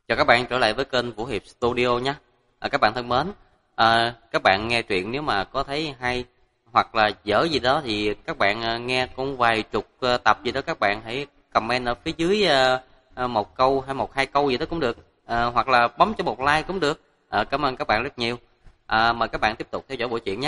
Chào các bạn trở lại với kênh Vũ Hiệp Studio nhé. Các bạn thân mến, các bạn nghe truyện nếu mà có thấy hay hoặc là dở gì đó thì các bạn nghe cũng vài chục tập gì đó, các bạn hãy comment ở phía dưới một câu hay một hai câu gì đó cũng được. Hoặc là bấm cho một like cũng được. Cảm ơn các bạn rất nhiều. Mời các bạn tiếp tục theo dõi bộ truyện nhé.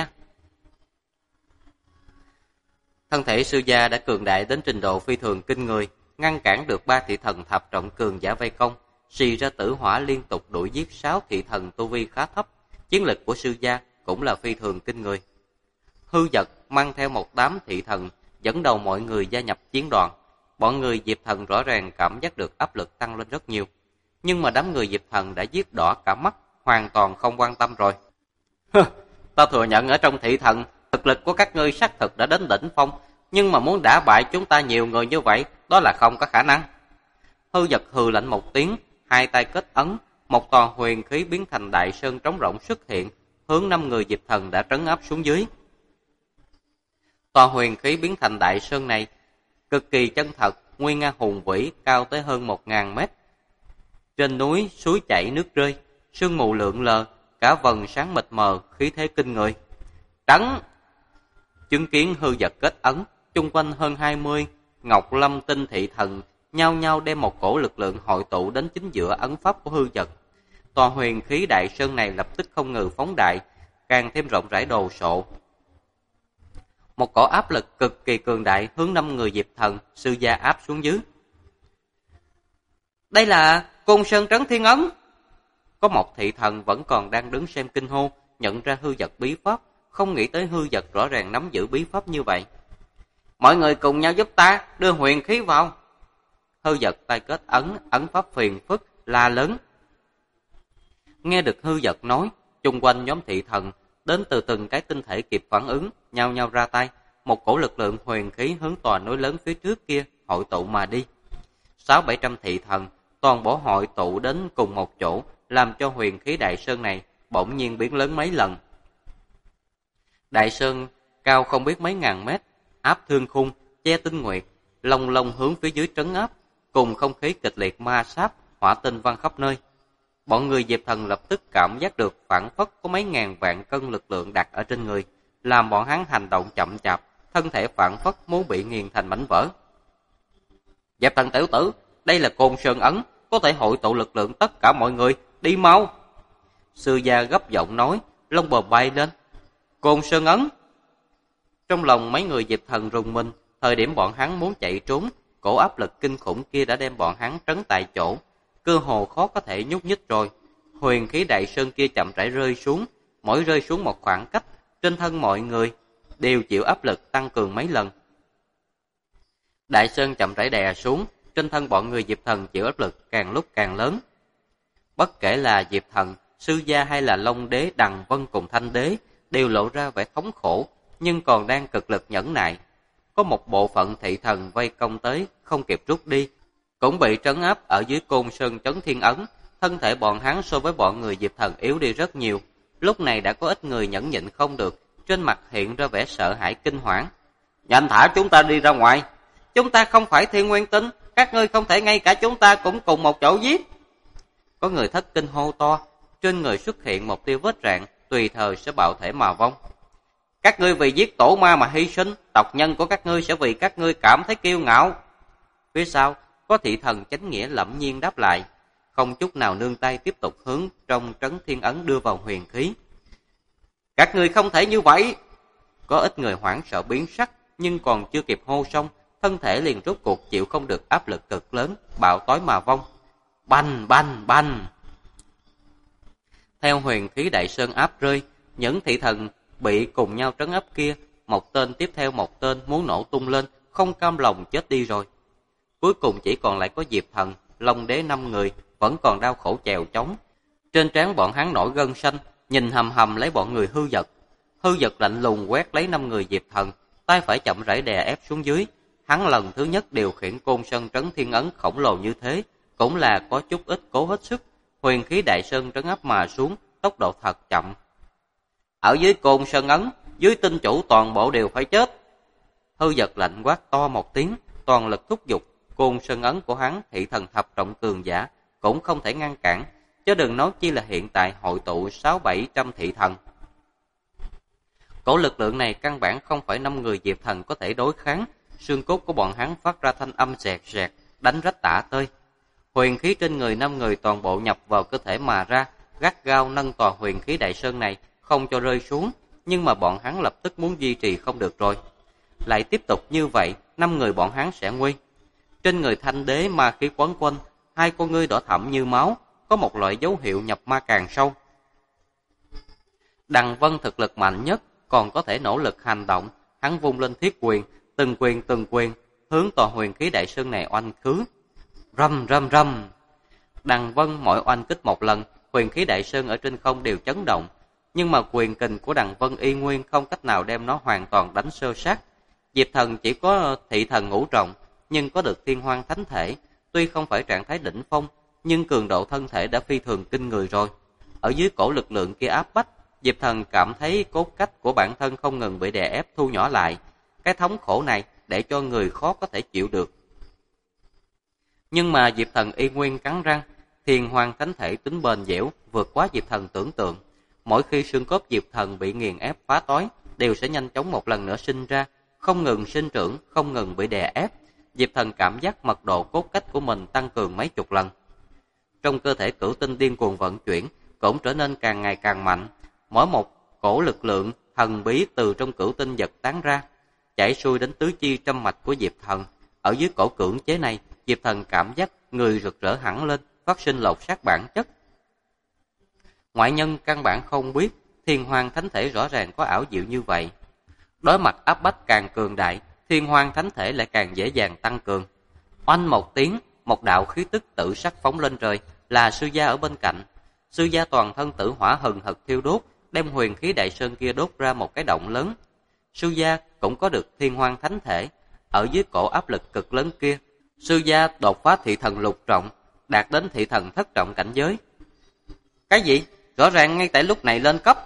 Thân thể sư gia đã cường đại đến trình độ phi thường kinh người, ngăn cản được ba thị thần thập trọng cường giả vây công. Xì ra tử hỏa liên tục đuổi giết 6 thị thần tu vi khá thấp, chiến lực của sư gia cũng là phi thường kinh người. Hư Dật mang theo một đám thị thần dẫn đầu mọi người gia nhập chiến đoàn. Bọn người Diệp Thần rõ ràng cảm giác được áp lực tăng lên rất nhiều, nhưng mà đám người Diệp Thần đã giết đỏ cả mắt, hoàn toàn không quan tâm rồi. Ta thừa nhận ở trong thị thần, thực lực của các ngươi xác thực đã đến đỉnh phong, nhưng mà muốn đả bại chúng ta nhiều người như vậy, đó là không có khả năng. Hư Dật hừ lạnh một tiếng, hai tay kết ấn, một tòa huyền khí biến thành đại sơn trống rỗng xuất hiện, hướng 5 người Diệp Thần đã trấn áp xuống dưới. Tòa huyền khí biến thành đại sơn này cực kỳ chân thật, nguy nga hùng vĩ, cao tới hơn 1000 mét. Trên núi suối chảy nước rơi, sương mù lượn lờ, cả vầng sáng mịt mờ, khí thế kinh người. Trấn! Chứng kiến Hư Dật kết ấn, chung quanh hơn 20 Ngọc Lâm tinh thị thần nhao nhao đem một cổ lực lượng hội tụ đến chính giữa ấn pháp của Hư Dật. Tòa huyền khí đại sơn này lập tức không ngừng phóng đại, càng thêm rộng rãi đồ sộ. Một cổ áp lực cực kỳ cường đại hướng 5 người Diệp Thần sư gia áp xuống dưới. Đây là Côn Sơn Trấn Thiên Ấn. Có một thị thần vẫn còn đang đứng xem kinh hô, nhận ra Hư Dật bí pháp, không nghĩ tới Hư Dật rõ ràng nắm giữ bí pháp như vậy. Mọi người cùng nhau giúp ta đưa huyền khí vào. Hư Dật tay kết ấn, ấn pháp phiền phức, la lớn. Nghe được Hư Dật nói, chung quanh nhóm thị thần, đến từ từng cái tinh thể kịp phản ứng, nhao nhao ra tay. Một cổ lực lượng huyền khí hướng tòa núi lớn phía trước kia hội tụ mà đi. 600-700 thị thần, toàn bộ hội tụ đến cùng một chỗ, làm cho huyền khí đại sơn này bỗng nhiên biến lớn mấy lần. Đại sơn cao không biết mấy ngàn mét, áp thương khung, che tinh nguyệt, long long hướng phía dưới trấn áp, cùng không khí kịch liệt ma sát, hỏa tinh văng khắp nơi. Bọn người Diệp Thần lập tức cảm giác được phản phất có mấy ngàn vạn cân lực lượng đặt ở trên người, làm bọn hắn hành động chậm chạp, thân thể phản phất muốn bị nghiền thành mảnh vỡ. Diệp Thần tiểu tử, đây là Côn Sơn ấn, có thể hội tụ lực lượng tất cả mọi người, đi mau. Sư gia gấp giọng nói, lông bờ bay lên. Côn Sơn ấn. Trong lòng mấy người Diệp Thần rùng mình, thời điểm bọn hắn muốn chạy trốn, cổ áp lực kinh khủng kia đã đem bọn hắn trấn tại chỗ, cơ hồ khó có thể nhúc nhích rồi. Huyền khí đại sơn kia chậm rãi rơi xuống, mỗi rơi xuống một khoảng cách, trên thân mọi người đều chịu áp lực tăng cường mấy lần. Đại sơn chậm rãi đè xuống, trên thân bọn người Diệp Thần chịu áp lực càng lúc càng lớn. Bất kể là Diệp Thần, Sư gia hay là Long Đế, Đằng Vân cùng Thanh Đế đều lộ ra vẻ thống khổ, nhưng còn đang cực lực nhẫn nại. Có một bộ phận thị thần vây công tới, không kịp rút đi, cũng bị trấn áp ở dưới Côn Sơn Trấn Thiên Ấn. Thân thể bọn hắn so với bọn người Diệp Thần yếu đi rất nhiều. Lúc này đã có ít người nhẫn nhịn không được, trên mặt hiện ra vẻ sợ hãi kinh hoảng. Nhanh thả chúng ta đi ra ngoài. Chúng ta không phải Thiên Nguyên Tinh, các ngươi không thể ngay cả chúng ta cũng cùng một chỗ giết. Có người thất kinh hô to, trên người xuất hiện một tia vết rạn, tùy thời sẽ bạo thể mà vong. Các ngươi vì giết tổ ma mà hy sinh, tộc nhân của các ngươi sẽ vì các ngươi cảm thấy kiêu ngạo. Phía sau, có thị thần chánh nghĩa lẫm nhiên đáp lại, không chút nào nương tay tiếp tục hướng trong trấn thiên ấn đưa vào huyền khí. Các ngươi không thể như vậy. Có ít người hoảng sợ biến sắc, nhưng còn chưa kịp hô xong, thân thể liền rốt cuộc chịu không được áp lực cực lớn, bạo tối mà vong. Bành bành bành. Theo huyền khí đại sơn áp rơi, những thị thần bị cùng nhau trấn áp kia, một tên tiếp theo một tên muốn nổ tung lên, không cam lòng chết đi rồi. Cuối cùng chỉ còn lại có Diệp Thần, Long Đế 5 người, vẫn còn đau khổ chèo chống. Trên trán bọn hắn nổi gân xanh, nhìn hầm hầm lấy bọn người Hư Dật. Hư Dật lạnh lùng quét lấy 5 người Diệp Thần, tay phải chậm rãi đè ép xuống dưới. Hắn lần thứ nhất điều khiển Côn Sơn Trấn Thiên Ấn khổng lồ như thế, cũng là có chút ít cố hết sức. Huyền khí đại sơn trấn áp mà xuống, tốc độ thật chậm. Ở dưới Côn Sơn Ấn, dưới tinh chủ toàn bộ đều phải chết. Hư Dật lạnh quát to một tiếng, toàn lực thúc giục Côn Sơn Ấn của hắn thị thần thập trọng cường giả, cũng không thể ngăn cản, chứ đừng nói chi là hiện tại hội tụ 600-700 thị thần. Cổ lực lượng này căn bản không phải 5 người Diệp Thần có thể đối kháng, xương cốt của bọn hắn phát ra thanh âm rẹt rẹt, đánh rách tả tơi. Huyền khí trên người 5 người toàn bộ nhập vào cơ thể mà ra, gắt gao nâng tòa huyền khí đại sơn này không cho rơi xuống, nhưng mà bọn hắn lập tức muốn duy trì không được rồi. Lại tiếp tục như vậy, 5 người bọn hắn sẽ nguy. Trên người Thanh Đế ma khí quấn quanh, hai con ngươi đỏ thẫm như máu, có một loại dấu hiệu nhập ma càng sâu. Đằng Vân thực lực mạnh nhất, còn có thể nỗ lực hành động, hắn vung lên thiết quyền, từng quyền, hướng tòa huyền khí đại sơn này oanh khứ. Rầm rầm rầm. Đằng Vân mỗi oanh kích một lần, huyền khí đại sơn ở trên không đều chấn động, nhưng mà quyền kình của Đằng Vân y nguyên không cách nào đem nó hoàn toàn đánh sơ sát. Diệp Thần chỉ có thị thần ngũ trọng, nhưng có được Thiên Hoang Thánh Thể, tuy không phải trạng thái đỉnh phong, nhưng cường độ thân thể đã phi thường kinh người rồi. Ở dưới cổ lực lượng kia áp bách, Diệp Thần cảm thấy cốt cách của bản thân không ngừng bị đè ép thu nhỏ lại. Cái thống khổ này để cho người khó có thể chịu được. Nhưng mà Diệp Thần y nguyên cắn răng, Thiên Hoang Thánh Thể tính bền dẻo vượt quá Diệp Thần tưởng tượng. Mỗi khi xương cốt Diệp Thần bị nghiền ép phá toái, đều sẽ nhanh chóng một lần nữa sinh ra, không ngừng sinh trưởng, không ngừng bị đè ép. Diệp Thần cảm giác mật độ cốt cách của mình tăng cường mấy chục lần. Trong cơ thể cửu tinh điên cuồng vận chuyển, cũng trở nên càng ngày càng mạnh. Mỗi một cổ lực lượng thần bí từ trong cửu tinh giật tán ra, chảy xuôi đến tứ chi trăm mạch của Diệp Thần. Ở dưới cổ cưỡng chế này, Diệp Thần cảm giác người rực rỡ hẳn lên, phát sinh lột xác bản chất. Ngoại nhân căn bản không biết Thiên Hoang Thánh Thể rõ ràng có ảo diệu như vậy. Đối mặt áp bách càng cường đại, Thiên Hoang Thánh Thể lại càng dễ dàng tăng cường. Oanh một tiếng, một đạo khí tức tử sắc phóng lên trời, là Sư Gia ở bên cạnh. Sư Gia toàn thân tử hỏa hừng hực thiêu đốt, đem huyền khí đại sơn kia đốt ra một cái động lớn. Sư Gia cũng có được Thiên Hoang Thánh Thể, ở dưới cổ áp lực cực lớn kia, Sư Gia đột phá thị thần lục trọng, đạt đến thị thần thất trọng cảnh giới. Cái gì? Rõ ràng ngay tại lúc này lên cấp.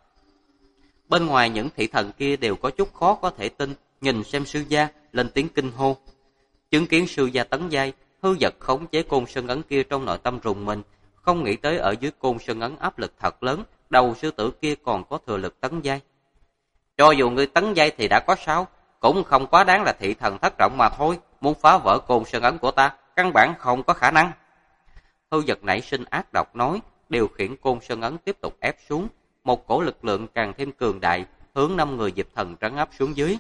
Bên ngoài những thị thần kia đều có chút khó có thể tin, nhìn xem Sư Gia, lên tiếng kinh hô. Chứng kiến Sư Gia tấn giai, hư vật khống chế côn sơn ấn kia trong nội tâm rùng mình, không nghĩ tới ở dưới côn sơn ấn áp lực thật lớn, đầu sư tử kia còn có thừa lực tấn giai. Cho dù ngươi tấn giai thì đã có sao, cũng không quá đáng là thị thần thất trọng mà thôi, muốn phá vỡ côn sơn ấn của ta, căn bản không có khả năng. Hư vật nảy sinh ác độc nói, điều khiển côn sơn ấn tiếp tục ép xuống, một cổ lực lượng càng thêm cường đại, hướng 5 người Diệp Thần trấn áp xuống dưới.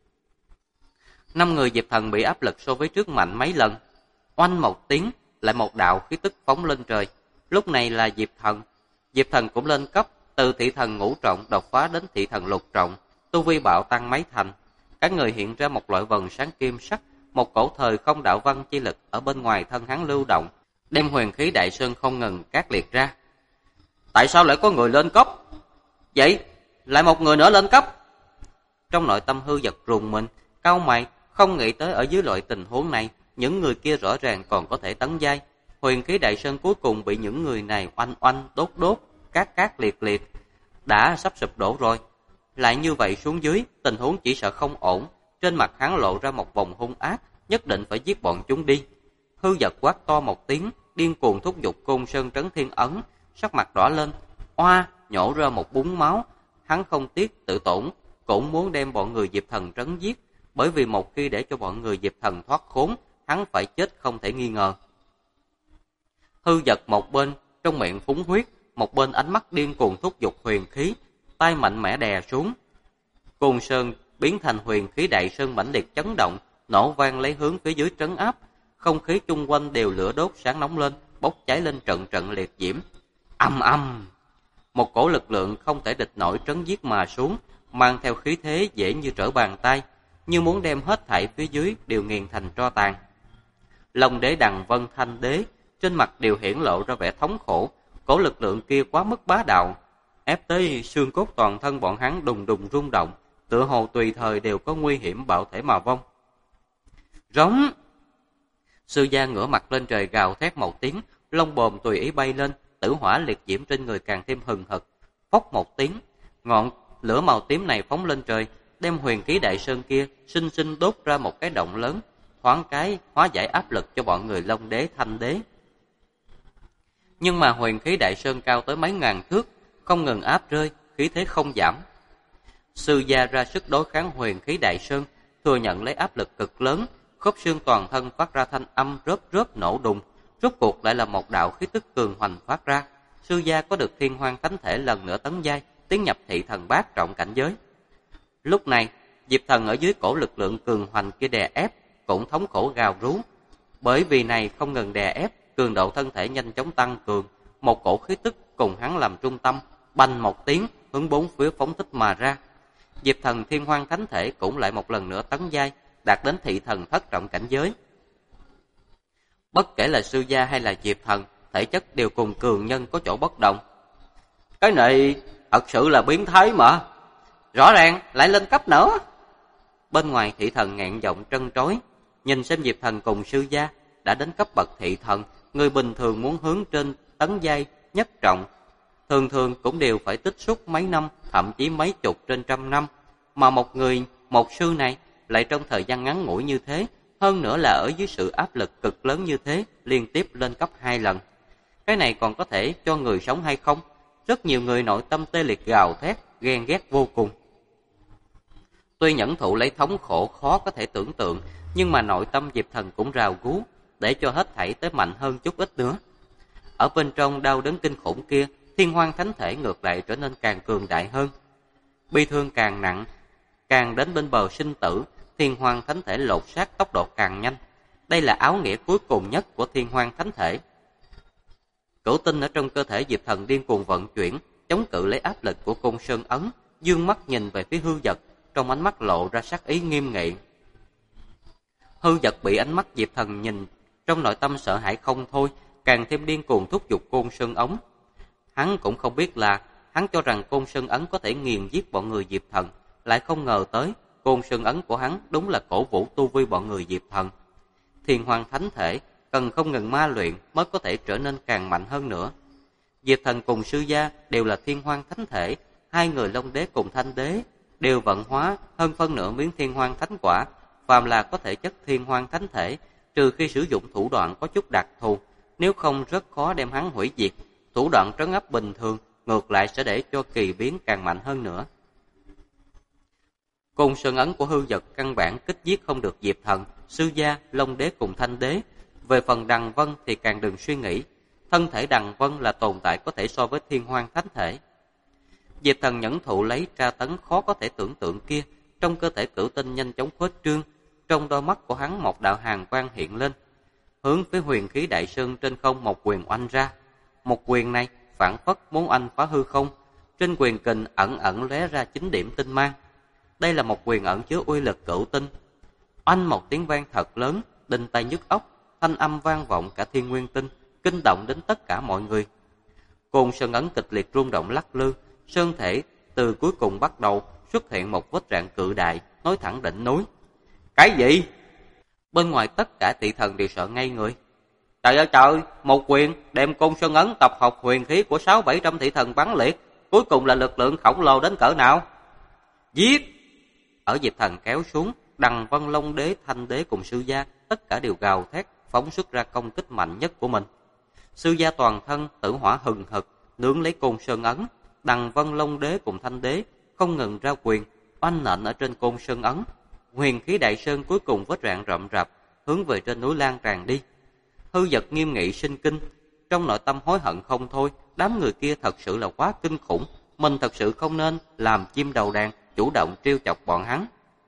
5 người Diệp Thần bị áp lực so với trước mạnh mấy lần. Oanh một tiếng, lại một đạo khí tức phóng lên trời. Lúc này là Diệp Thần. Diệp Thần cũng lên cấp, từ thị thần ngũ trọng đột phá đến thị thần lục trọng, tu vi bạo tăng mấy thành. Cả người hiện ra một loại vầng sáng kim sắc, một cổ thời không đạo văn chi lực ở bên ngoài thân hắn lưu động, đem huyền khí đại sơn không ngừng cát liệt ra. Tại sao lại có người lên cấp? Vậy, lại một người nữa lên cấp. Trong nội tâm hư vật rùng mình, cau mày, không nghĩ tới ở dưới loại tình huống này, những người kia rõ ràng còn có thể tấn giai. Huyền khí đại sơn cuối cùng bị những người này oanh oanh, đốt đốt, cát liệt liệt, đã sắp sụp đổ rồi. Lại như vậy xuống dưới, tình huống chỉ sợ không ổn. Trên mặt hắn lộ ra một vòng hung ác, nhất định phải giết bọn chúng đi. Hư vật quát to một tiếng, điên cuồng thúc giục côn sơn trấn thiên ấn, sắc mặt đỏ lên, oa nhổ ra một búng máu. Hắn không tiếc tự tổn, cũng muốn đem bọn người Diệp Thần trấn giết, bởi vì một khi để cho bọn người Diệp Thần thoát khốn, hắn phải chết không thể nghi ngờ. Hư vật một bên trong miệng phúng huyết, một bên ánh mắt điên cuồng thúc giục huyền khí, tay mạnh mẽ đè xuống. Côn sơn biến thành huyền khí đại sơn mãnh liệt chấn động, nổ vang lấy hướng phía dưới trấn áp. Không khí chung quanh đều lửa đốt sáng nóng lên, bốc cháy lên trận trận liệt diễm. Ầm ầm, một cổ lực lượng không thể địch nổi trấn giết mà xuống, mang theo khí thế dễ như trở bàn tay, như muốn đem hết thảy phía dưới đều nghiền thành tro tàn. Long đế Đằng Vân Thanh đế trên mặt đều hiển lộ ra vẻ thống khổ, cổ lực lượng kia quá mức bá đạo, ép tới xương cốt toàn thân bọn hắn đùng đùng rung động, tựa hồ tùy thời đều có nguy hiểm bạo thể mà vong. Rống! Sư Gia ngửa mặt lên trời gào thét một tiếng, lông bồm tùy ý bay lên, tử hỏa liệt diễm trên người càng thêm hừng hực. Phốc một tiếng, ngọn lửa màu tím này phóng lên trời, đem huyền khí đại sơn kia sinh sinh đốt ra một cái động lớn, thoáng cái hóa giải áp lực cho bọn người Long đế Thanh đế. Nhưng mà huyền khí Đại Sơn cao tới mấy ngàn thước, không ngừng áp rơi, khí thế không giảm. Sư gia ra sức đối kháng huyền khí Đại Sơn, thừa nhận lấy áp lực cực lớn, khớp xương toàn thân phát ra thanh âm rớp rớp nổ đùng, rốt cuộc lại là một đạo khí tức cường hoành phát ra. Sư gia có được Thiên Hoang Thánh Thể lần nữa tấn giai, tiến nhập thị thần bát trọng cảnh giới. Lúc này, Diệp Thần ở dưới cổ lực lượng cường hoành kia đè ép, cũng thống khổ gào rú. Bởi vì này không ngừng đè ép, cường độ thân thể nhanh chóng tăng cường, một cổ khí tức cùng hắn làm trung tâm, bành một tiếng hướng bốn phía phóng thích mà ra. Diệp Thần Thiên Hoang Thánh Thể cũng lại một lần nữa tấn giai, đạt đến thị thần thất trọng cảnh giới. Bất kể là sư gia hay là Diệp Thần, thể chất đều cùng cường nhân có chỗ bất đồng. Cái này thật sự là biến thái mà, rõ ràng lại lên cấp nữa. Bên ngoài thị thần ngẹn giọng trân trối, nhìn xem Diệp Thần cùng sư gia đã đến cấp bậc thị thần, người bình thường muốn hướng trên tấn giai nhất trọng, thường thường cũng đều phải tích xúc mấy năm, thậm chí mấy chục trên trăm năm. Mà một sư này lại trong thời gian ngắn ngủi như thế, hơn nữa là ở dưới sự áp lực cực lớn như thế, liên tiếp lên cấp 2 lần. Cái này còn có thể cho người sống hay không? Rất nhiều người nội tâm tê liệt gào thét, ghen ghét vô cùng. Tuy nhẫn thụ lấy thống khổ khó có thể tưởng tượng, nhưng mà nội tâm Diệp Thần cũng rào rú, để cho hết thảy tới mạnh hơn chút ít nữa. Ở bên trong đau đớn kinh khủng kia, Thiên Hoang Thánh Thể ngược lại trở nên càng cường đại hơn. Bi thương càng nặng, càng đến bên bờ sinh tử, Thiên Hoang Thánh Thể lột xác tốc độ càng nhanh. Đây là áo nghĩa cuối cùng nhất của Thiên Hoang Thánh Thể. Cửu tinh ở trong cơ thể Diệp Thần điên cuồng vận chuyển, chống cự lấy áp lực của Côn Sơn Ấn, dương mắt nhìn về phía hư vật, trong ánh mắt lộ ra sát ý nghiêm nghị. Hư vật bị ánh mắt Diệp Thần nhìn, trong nội tâm sợ hãi không thôi, càng thêm điên cuồng thúc giục Côn Sơn Ấn. Hắn cũng không biết là, hắn cho rằng Côn Sơn Ấn có thể nghiền giết bọn người Diệp Thần, lại không ngờ tới, Côn Sơn Ấn của hắn đúng là cổ vũ tu vi bọn người Diệp Thần. Thiên Hoang Thánh Thể cần không ngừng ma luyện mới có thể trở nên càng mạnh hơn nữa. Diệp Thần cùng sư gia đều là Thiên Hoang Thánh Thể, hai người Long Đế cùng Thanh Đế đều vận hóa hơn phân nửa miếng Thiên Hoang Thánh Quả, phàm là có thể chất Thiên Hoang Thánh Thể, trừ khi sử dụng thủ đoạn có chút đặc thù, nếu không rất khó đem hắn hủy diệt. Thủ đoạn trấn áp bình thường ngược lại sẽ để cho kỳ biến càng mạnh hơn nữa. Côn Sơn Ấn của hư vật căn bản kích giết không được Diệp Thần, sư gia, Long Đế cùng Thanh Đế. Về phần Đằng Vân thì càng đừng suy nghĩ, thân thể Đằng Vân là tồn tại có thể so với Thiên Hoang Thánh Thể. Diệp Thần nhẫn thụ lấy tra tấn khó có thể tưởng tượng kia, trong cơ thể cửu tinh nhanh chóng khuếch trương, trong đôi mắt của hắn một đạo hàn quang hiện lên, hướng phía huyền khí Đại Sơn trên không một quyền oanh ra. Một quyền này phản phất muốn oanh phá hư không, trên quyền kình ẩn ẩn lóe ra 9 điểm tinh mang. Đây là một quyền ẩn chứa uy lực cửu tinh. Oanh một tiếng vang thật lớn, đinh tai nhức óc, thanh âm vang vọng cả thiên nguyên tinh, kinh động đến tất cả mọi người. Côn Sơn Ấn kịch liệt rung động lắc lư, sơn thể từ cuối cùng bắt đầu xuất hiện một vết rạn cự đại, nối thẳng đỉnh núi. Cái gì? Bên ngoài tất cả thị thần đều sợ ngây người. Trời ơi trời, một quyền đem Côn Sơn Ấn tập hợp huyền khí của 600-700 thị thần bắn liệt, cuối cùng là lực lượng khổng lồ đến cỡ nào? Giết! Ở Diệp Thần kéo xuống, Đằng Vân, Long Đế, Thanh Đế cùng sư gia tất cả đều gào thét, phóng xuất ra công kích mạnh nhất của mình. Sư gia toàn thân tử hỏa hừng hực, nướng lấy Côn Sơn Ấn. Đằng Vân, Long Đế cùng Thanh Đế không ngừng ra quyền, oanh nện ở trên Côn Sơn Ấn. Huyền khí Đại Sơn cuối cùng vết rạn rậm rạp, hướng về trên núi lan tràn đi. Hư vật nghiêm nghị sinh kinh, trong nội tâm hối hận không thôi. Đám người kia thật sự là quá kinh khủng, mình thật sự không nên làm chim đầu đàn, chủ động trêu chọc bọn hắn.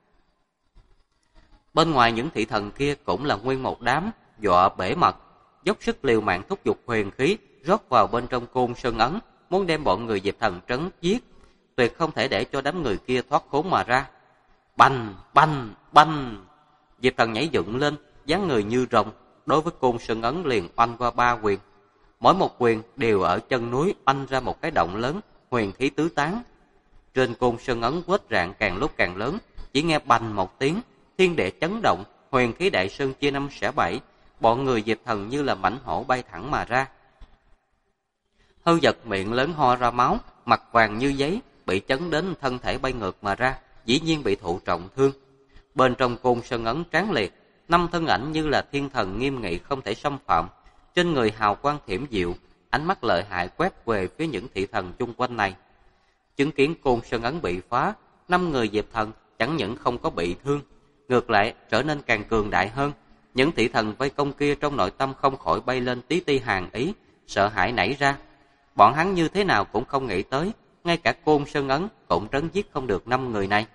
Bên ngoài những thị thần kia cũng là nguyên một đám, dọa bể mật, dốc sức liều mạng thúc giục huyền khí rót vào bên trong Côn Sơn Ấn, muốn đem bọn người Diệp Thần trấn giết, tuyệt không thể để cho đám người kia thoát khốn mà ra. Bành, bành, bành! Diệp Thần nhảy dựng lên, dáng người như rồng, đối với Côn Sơn Ấn liền oanh qua 3 quyền. Mỗi một quyền đều ở chân núi oanh ra một cái động lớn, huyền khí tứ tán. Trên Côn Sơn Ấn vết rạn càng lúc càng lớn, chỉ nghe bành một tiếng, thiên địa chấn động, huyền khí Đại Sơn chia 5 xẻ 7, bọn người Diệp Thần như là mãnh hổ bay thẳng mà ra. Hư vật miệng lớn ho ra máu, mặt vàng như giấy, bị chấn đến thân thể bay ngược mà ra, dĩ nhiên bị thụ trọng thương. Bên trong Côn Sơn Ấn tráng liệt, 5 thân ảnh như là thiên thần nghiêm nghị không thể xâm phạm, trên người hào quang thiểm diệu, ánh mắt lợi hại quét về phía những thị thần chung quanh này. Chứng kiến côn sơn ấn bị phá, 5 người Diệp Thần chẳng những không có bị thương, ngược lại trở nên càng cường đại hơn. Những thị thần vây công kia trong nội tâm không khỏi bay lên tí ti hàn ý, sợ hãi nảy ra. Bọn hắn như thế nào cũng không nghĩ tới, ngay cả côn sơn ấn cũng trấn giết không được 5 người này.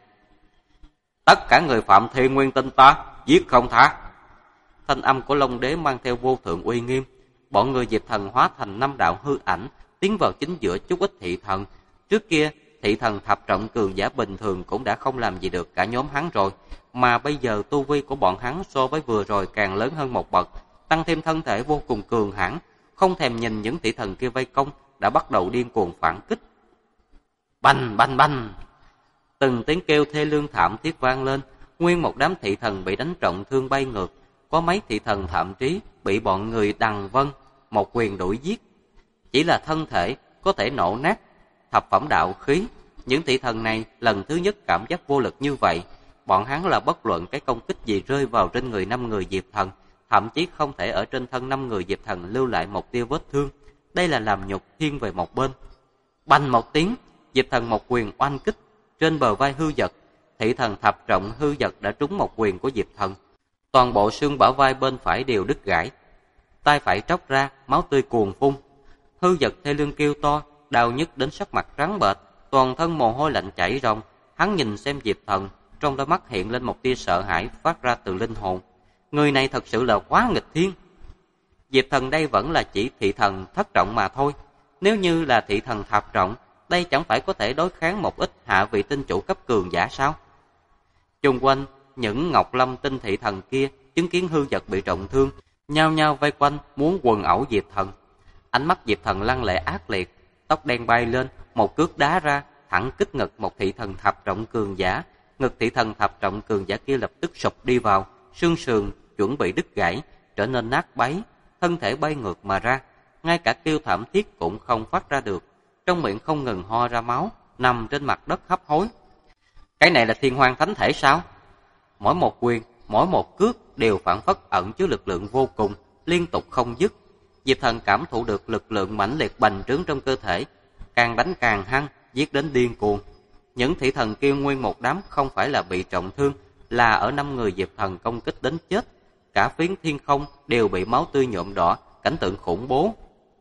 Tất cả người phạm Thiên Nguyên Tinh ta, giết không tha. Thanh âm của Long Đế mang theo vô thượng uy nghiêm. Bọn người Diệp Thần hóa thành 5 đạo hư ảnh, tiến vào chính giữa chút ít thị thần. Trước kia, thị thần thập trọng cường giả bình thường cũng đã không làm gì được cả nhóm hắn rồi, mà bây giờ tu vi của bọn hắn so với vừa rồi càng lớn hơn một bậc, tăng thêm thân thể vô cùng cường hãn, không thèm nhìn những thị thần kia vây công, đã bắt đầu điên cuồng phản kích. Bành bành bành, từng tiếng kêu thê lương thảm thiết vang lên, nguyên một đám thị thần bị đánh trọng thương bay ngược, có mấy thị thần thậm chí bị bọn người Đằng Vân một quyền đuổi giết. Chỉ là thân thể có thể nổ nát thập phẩm đạo khí. Những thị thần này lần thứ nhất cảm giác vô lực như vậy. Bọn hắn là bất luận cái công kích gì rơi vào trên người 5 người Diệp Thần, thậm chí không thể ở trên thân 5 người Diệp Thần lưu lại một tia vết thương. Đây là làm nhục thiên về một bên. Bành một tiếng, Diệp Thần một quyền oanh kích trên bờ vai hư vật. Thị thần thập trọng hư vật đã trúng một quyền của Diệp Thần. Toàn bộ xương bả vai bên phải đều đứt gãy, tay phải tróc ra, máu tươi cuồn phun. Hư vật thê lương kêu to, đau nhức đến sắc mặt trắng bệch, toàn thân mồ hôi lạnh chảy ròng. Hắn nhìn xem Diệp Thần, trong đôi mắt hiện lên một tia sợ hãi phát ra từ linh hồn. Người này thật sự là quá nghịch thiên. Diệp Thần đây vẫn là chỉ thị thần thất trọng mà thôi. Nếu như là thị thần thập trọng, đây chẳng phải có thể đối kháng một ít hạ vị tinh chủ cấp cường giả sao? Chung quanh những Ngọc Lâm tinh thị thần kia chứng kiến hư vật bị trọng thương, nhao nhao vây quanh muốn quần ẩu Diệp Thần. Ánh mắt Diệp Thần lăng lệ ác liệt, tóc đen bay lên, một cước đá ra, thẳng kích ngực một thị thần thập trọng cường giả. Ngực thị thần thập trọng cường giả kia lập tức sụp đi vào, xương sườn chuẩn bị đứt gãy, trở nên nát bấy, thân thể bay ngược mà ra, ngay cả kêu thảm thiết cũng không phát ra được, trong miệng không ngừng ho ra máu, nằm trên mặt đất hấp hối. Cái này là Thiên Hoang Thánh Thể sao? Mỗi một quyền, mỗi một cước đều phản phất ẩn chứa lực lượng vô cùng, liên tục không dứt. Diệp Thần cảm thụ được lực lượng mãnh liệt bành trướng trong cơ thể, càng đánh càng hăng, giết đến điên cuồng. Những thị thần kia nguyên một đám không phải là bị trọng thương, là ở 5 người Diệp Thần công kích đến chết. Cả phiến thiên không đều bị máu tươi nhuộm đỏ, cảnh tượng khủng bố.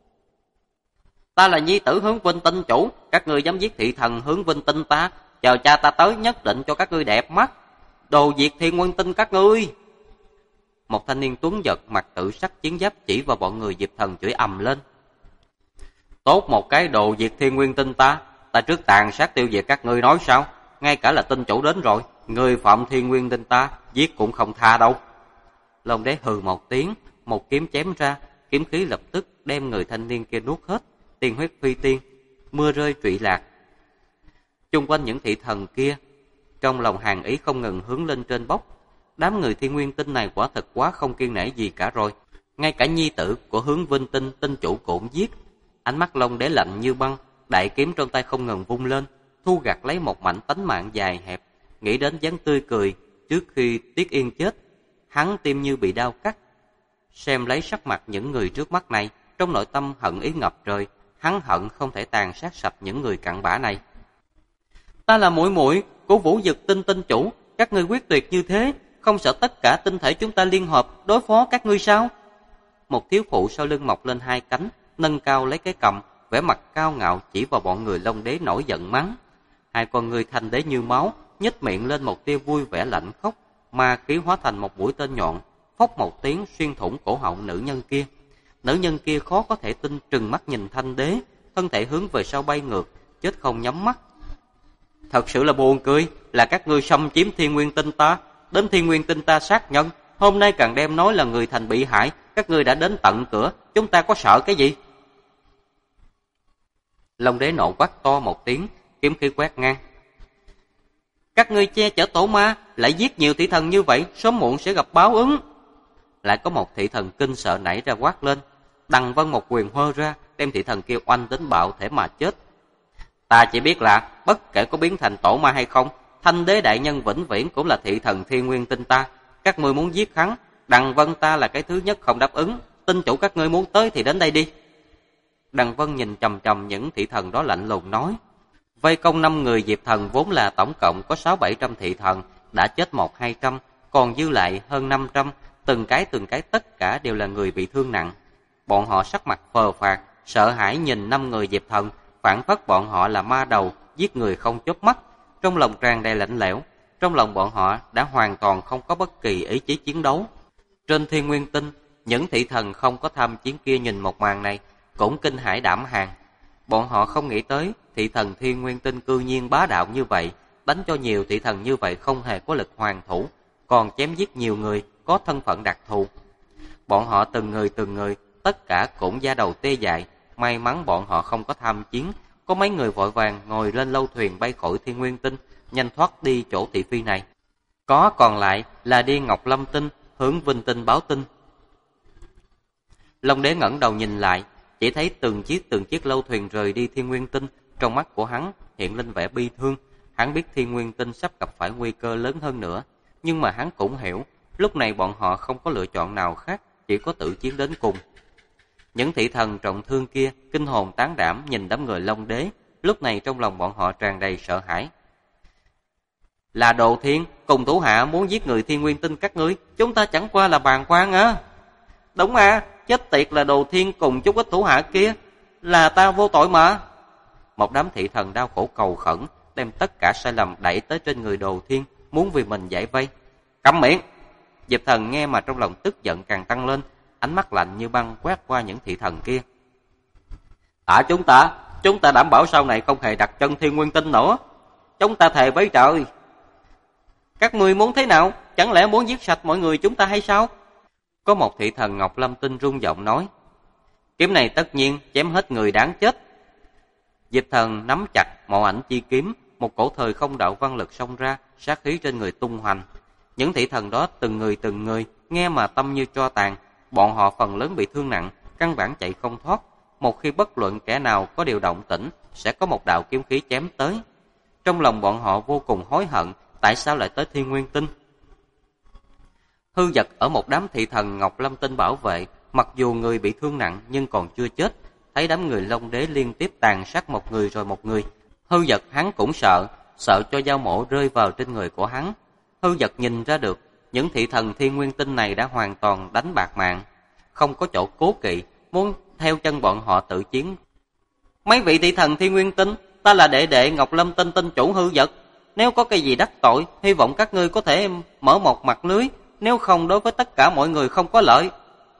Ta là nhi tử Hướng Vinh Tinh chủ, các ngươi dám giết thị thần Hướng Vinh Tinh ta, chờ cha ta tới nhất định cho các ngươi đẹp mắt. Đồ diệt Thiên Nguyên Tinh các ngươi. Một thanh niên tuấn giật mặc tự sắc chiến giáp chỉ vào bọn người Diệp Thần chửi ầm lên. Tốt một cái đồ diệt Thiên Nguyên Tinh ta trước tàn sát tiêu diệt các ngươi nói sao? Ngay cả là tinh chủ đến rồi, người phạm Thiên Nguyên Tinh ta giết cũng không tha đâu. Long Đế hừ một tiếng, một kiếm chém ra, kiếm khí lập tức đem người thanh niên kia nuốt hết, tiên huyết phi tiên, mưa rơi trụy lạc. Chung quanh những thị thần kia, trong lòng hàn ý không ngừng hướng lên trên bốc. Đám người Thiên Nguyên Tinh này quả thật quá không kiêng nể gì cả rồi. Ngay cả nhi tử của Hướng Vinh Tinh tinh chủ cũng giết. Ánh mắt Long Đế lạnh như băng, đại kiếm trong tay không ngừng vung lên, thu gặt lấy một mảnh tánh mạng dài hẹp. Nghĩ đến dáng tươi cười trước khi Tiết Yên chết, hắn tim như bị đau cắt. Xem lấy sắc mặt những người trước mắt này, trong nội tâm hận ý ngập trời, hắn hận không thể tàn sát sạch những người cặn bã này. Ta là muội muội của Vũ Dực Tinh tinh chủ, các ngươi quyết tuyệt như thế, không sợ tất cả tinh thể chúng ta liên hợp đối phó các ngươi sao? Một thiếu phụ sau lưng mọc lên hai cánh, nâng cao lấy cái cầm, vẻ mặt cao ngạo chỉ vào bọn người Long Đế nổi giận mắng. Hai con người Thanh Đế như máu, nhếch miệng lên một tia vui vẻ lạnh khóc, ma khí hóa thành một mũi tên nhọn, phốc một tiếng xuyên thủng cổ họng nữ nhân kia. Nữ nhân kia khó có thể tin trừng mắt nhìn Thanh Đế, thân thể hướng về sau bay ngược, chết không nhắm mắt. Thật sự là buồn cười, là các ngươi xâm chiếm Thiên Nguyên Tinh ta, đến Thiên Nguyên Tinh ta sát nhân, hôm nay càng đem nói là người thành bị hại, các ngươi đã đến tận cửa, chúng ta có sợ cái gì? Long Đế nộ quát to một tiếng, kiếm khí quét ngang. Các ngươi che chở tổ ma, lại giết nhiều thị thần như vậy, sớm muộn sẽ gặp báo ứng. Lại có một thị thần kinh sợ nảy ra quát lên. Đằng Vân một quyền hơ ra, đem thị thần kia oanh đến bạo thể mà chết. Ta chỉ biết là, bất kể có biến thành tổ ma hay không, Thanh Đế đại nhân vĩnh viễn cũng là thị thần Thiên Nguyên Tinh ta. Các ngươi muốn giết hắn, Đằng Vân ta là cái thứ nhất không đáp ứng. Tinh chủ các ngươi muốn tới thì đến đây đi. Đằng Vân nhìn chằm chằm những thị thần đó lạnh lùng nói: vây công 5 người Diệp Thần vốn là tổng cộng có 600-700 thị thần, đã chết 100-200, còn dư lại hơn 500, từng cái tất cả đều là người bị thương nặng. Bọn họ sắc mặt phờ phạc, sợ hãi nhìn 5 người Diệp Thần, phảng phất bọn họ là ma đầu, giết người không chớp mắt, trong lòng tràn đầy lạnh lẽo. Trong lòng bọn họ đã hoàn toàn không có bất kỳ ý chí chiến đấu. Trên Thiên Nguyên Tinh, những thị thần không có tham chiến kia nhìn một màn này cũng kinh hãi đảm hàng. Bọn họ không nghĩ tới thị thần Thiên Nguyên Tinh cư nhiên bá đạo như vậy, đánh cho nhiều thị thần như vậy không hề có lực hoàn thủ, còn chém giết nhiều người có thân phận đặc thù. Bọn họ từng người, tất cả cũng da đầu tê dại. May mắn bọn họ không có tham chiến, có mấy người vội vàng ngồi lên lâu thuyền bay khỏi Thiên Nguyên Tinh, nhanh thoát đi chỗ thị phi này. Có còn lại là đi Ngọc Lâm Tinh, hướng Vinh Tinh báo tin. Long Đế ngẩng đầu nhìn lại, chỉ thấy từng chiếc lâu thuyền rời đi Thiên Nguyên Tinh, trong mắt của hắn hiện lên vẻ bi thương. Hắn biết Thiên Nguyên Tinh sắp gặp phải nguy cơ lớn hơn nữa, nhưng mà hắn cũng hiểu, lúc này bọn họ không có lựa chọn nào khác, chỉ có tự chiến đến cùng. Những thị thần trọng thương kia kinh hồn tán đảm nhìn đám người Long Đế, lúc này trong lòng bọn họ tràn đầy sợ hãi. Là Đồ Thiên cùng thủ hạ muốn giết người Thiên Nguyên Tinh các ngươi, chúng ta chẳng qua là bàng quan á. Đúng à, chết tiệt là Đồ Thiên cùng chút ít thủ hạ kia, là ta vô tội mà. Một đám thị thần đau khổ cầu khẩn, đem tất cả sai lầm đẩy tới trên người Đồ Thiên, muốn vì mình giải vây. Câm miệng! Diệp Thần nghe mà trong lòng tức giận càng tăng lên, ánh mắt lạnh như băng quét qua những thị thần kia. Chúng ta đảm bảo sau này không hề đặt chân Thiên Nguyên Tinh nữa. Chúng ta thề với trời. Các ngươi muốn thế nào? Chẳng lẽ muốn giết sạch mọi người chúng ta hay sao? Có một thị thần Ngọc Lâm Tinh rung giọng nói. Kiếm này tất nhiên chém hết người đáng chết. Diệp Thần nắm chặt mộ ảnh chi kiếm, một cổ thời không đạo văn lực xông ra, sát khí trên người tung hoành. Những thị thần đó từng người, nghe mà tâm như tro tàn. Bọn họ phần lớn bị thương nặng, căn bản chạy không thoát. Một khi bất luận kẻ nào có điều động tĩnh, sẽ có một đạo kiếm khí chém tới. Trong lòng bọn họ vô cùng hối hận, tại sao lại tới Thiên Nguyên Tinh? Hư Dật ở một đám thị thần Ngọc Lâm Tinh bảo vệ, mặc dù người bị thương nặng nhưng còn chưa chết. Thấy đám người Long Đế liên tiếp tàn sát một người rồi một người, Hư Dật hắn cũng sợ cho dao mổ rơi vào trên người của hắn. Hư Dật nhìn ra được, những thị thần Thiên Nguyên Tinh này đã hoàn toàn đánh bạc mạng, không có chỗ cố kỵ, muốn theo chân bọn họ tự chiến. Mấy vị thị thần Thiên Nguyên Tinh, ta là đệ đệ Ngọc Lâm Tinh tinh chủ Hư Dật. Nếu có cái gì đắc tội, hy vọng các ngươi có thể mở một mặt lưới, nếu không đối với tất cả mọi người không có lợi.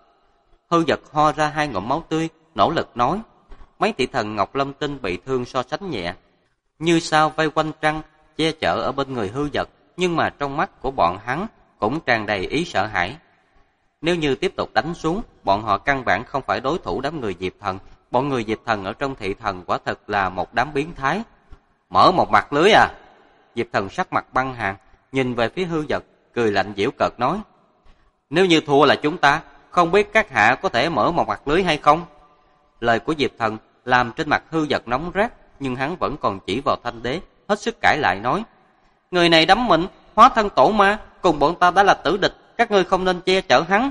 Hư Dật ho ra 2 ngụm máu tươi, nỗ lực nói. Mấy thị thần Ngọc Lâm Tinh bị thương so sánh nhẹ, như sao vây quanh trăng, che chở ở bên người Hư Dật, nhưng mà trong mắt của bọn hắn cũng tràn đầy ý sợ hãi. Nếu như tiếp tục đánh xuống, bọn họ căn bản không phải đối thủ đám người Diệp Thần. Bọn người Diệp Thần ở trong thị thần quả thật là một đám biến thái. Mở một mặt lưới à? Diệp Thần sắc mặt băng hàn, nhìn về phía Hư Dật, cười lạnh giễu cợt nói. Nếu như thua là chúng ta, không biết các hạ có thể mở một mặt lưới hay không? Lời của Diệp Thần làm trên mặt Hư Dật nóng rát, nhưng hắn vẫn còn chỉ vào Thanh Đế, hết sức cãi lại nói. Người này đắm mình, hóa thân tổ ma, cùng bọn ta đã là tử địch, các ngươi không nên che chở hắn.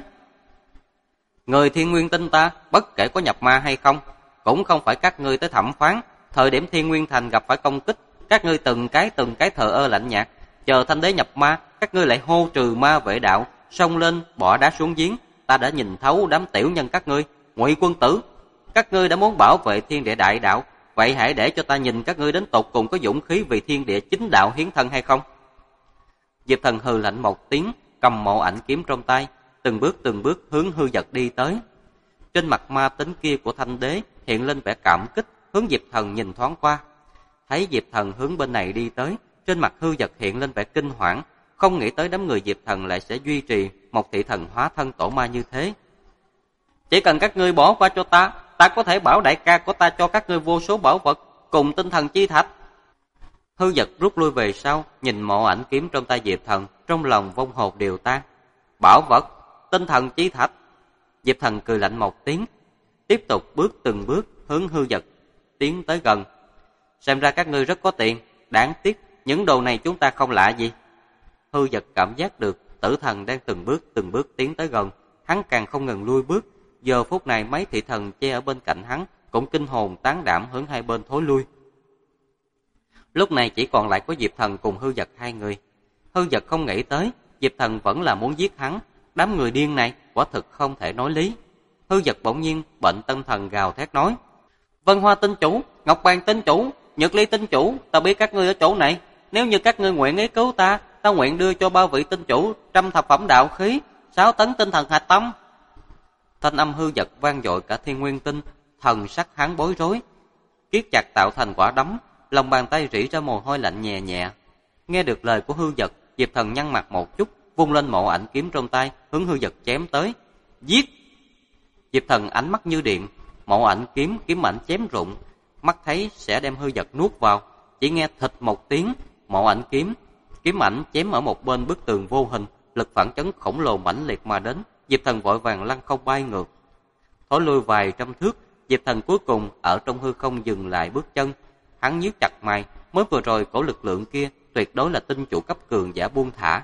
Người Thiên Nguyên Tinh ta, bất kể có nhập ma hay không, cũng không phải các ngươi tới thẩm phán. Thời điểm Thiên Nguyên Thành gặp phải công kích, các ngươi từng cái thờ ơ lạnh nhạt. Chờ Thanh Đế nhập ma, các ngươi lại hô trừ ma vệ đạo, xông lên bỏ đá xuống giếng. Ta đã nhìn thấu đám tiểu nhân các ngươi, Ngụy quân tử. Các ngươi đã muốn bảo vệ thiên địa đại đạo, vậy hãy để cho ta nhìn các ngươi đến tột cùng có dũng khí vì thiên địa chính đạo hiến thân hay không. Diệp Thần hừ lạnh một tiếng, cầm mộ ảnh kiếm trong tay, từng bước hướng Hư Dật đi tới. Trên mặt ma tính kia của Thanh Đế hiện lên vẻ cảm kích, hướng Diệp Thần nhìn thoáng qua. Thấy Diệp Thần hướng bên này đi tới, trên mặt Hư Dật hiện lên vẻ kinh hoảng, không nghĩ tới đám người Diệp Thần lại sẽ duy trì một thị thần hóa thân tổ ma như thế. Chỉ cần các ngươi bỏ qua cho ta, ta có thể bảo đại ca của ta cho các ngươi vô số bảo vật cùng tinh thần chi thạch. Hư Dật rút lui về sau, nhìn mộ ảnh kiếm trong tay Diệp Thần, trong lòng vong hồn đều tan. Bảo vật, tinh thần chi thạch. Diệp Thần cười lạnh một tiếng, tiếp tục từng bước hướng Hư Dật tiến tới gần. Xem ra các ngươi rất có tiền, đáng tiếc những đồ này chúng ta không lạ gì. Hư Dật cảm giác được tử thần đang từng bước tiến tới gần, hắn càng không ngừng lui bước. Giờ phút này mấy thị thần che ở bên cạnh hắn cũng kinh hồn tán đảm hướng hai bên thối lui. Lúc này chỉ còn lại có Diệp Thần cùng Hư Dật hai người. Hư Dật không nghĩ tới, Diệp Thần vẫn là muốn giết hắn, đám người điên này quả thực không thể nói lý. Hư Dật bỗng nhiên bệnh tâm thần gào thét nói: Vân Hoa tinh chủ, Ngọc Bàn tinh chủ, Nhược Ly tinh chủ, ta biết các ngươi ở chỗ này, nếu như các ngươi nguyện ý cứu ta, ta nguyện đưa cho ba vị tinh chủ 100 thập phẩm đạo khí, 6 tấn tinh thần hạch tâm. Thanh âm Hư Dật vang dội cả thiên nguyên tinh, thần sắc hắn bối rối, kiết chặt tạo thành quả đấm, lòng bàn tay rỉ ra mồ hôi lạnh nhẹ nhẹ. Nghe được lời của Hư Dật, Diệp Thần nhăn mặt một chút, vung lên mộ ảnh kiếm trong tay, hướng Hư Dật chém tới. Giết! Diệp Thần ánh mắt như điện, mộ ảnh kiếm ảnh chém rụng, mắt thấy sẽ đem Hư Dật nuốt vào, chỉ nghe thịch một tiếng, mộ ảnh kiếm ảnh chém ở một bên bức tường vô hình, lực phản chấn khổng lồ mãnh liệt mà đến. Diệp Thần vội vàng lăn không bay ngược, thối lui vài trăm thước. Diệp Thần cuối cùng ở trong hư không dừng lại bước chân, hắn nhíu chặt mày, mới vừa rồi cổ lực lượng kia tuyệt đối là tinh chủ cấp cường giả buông thả.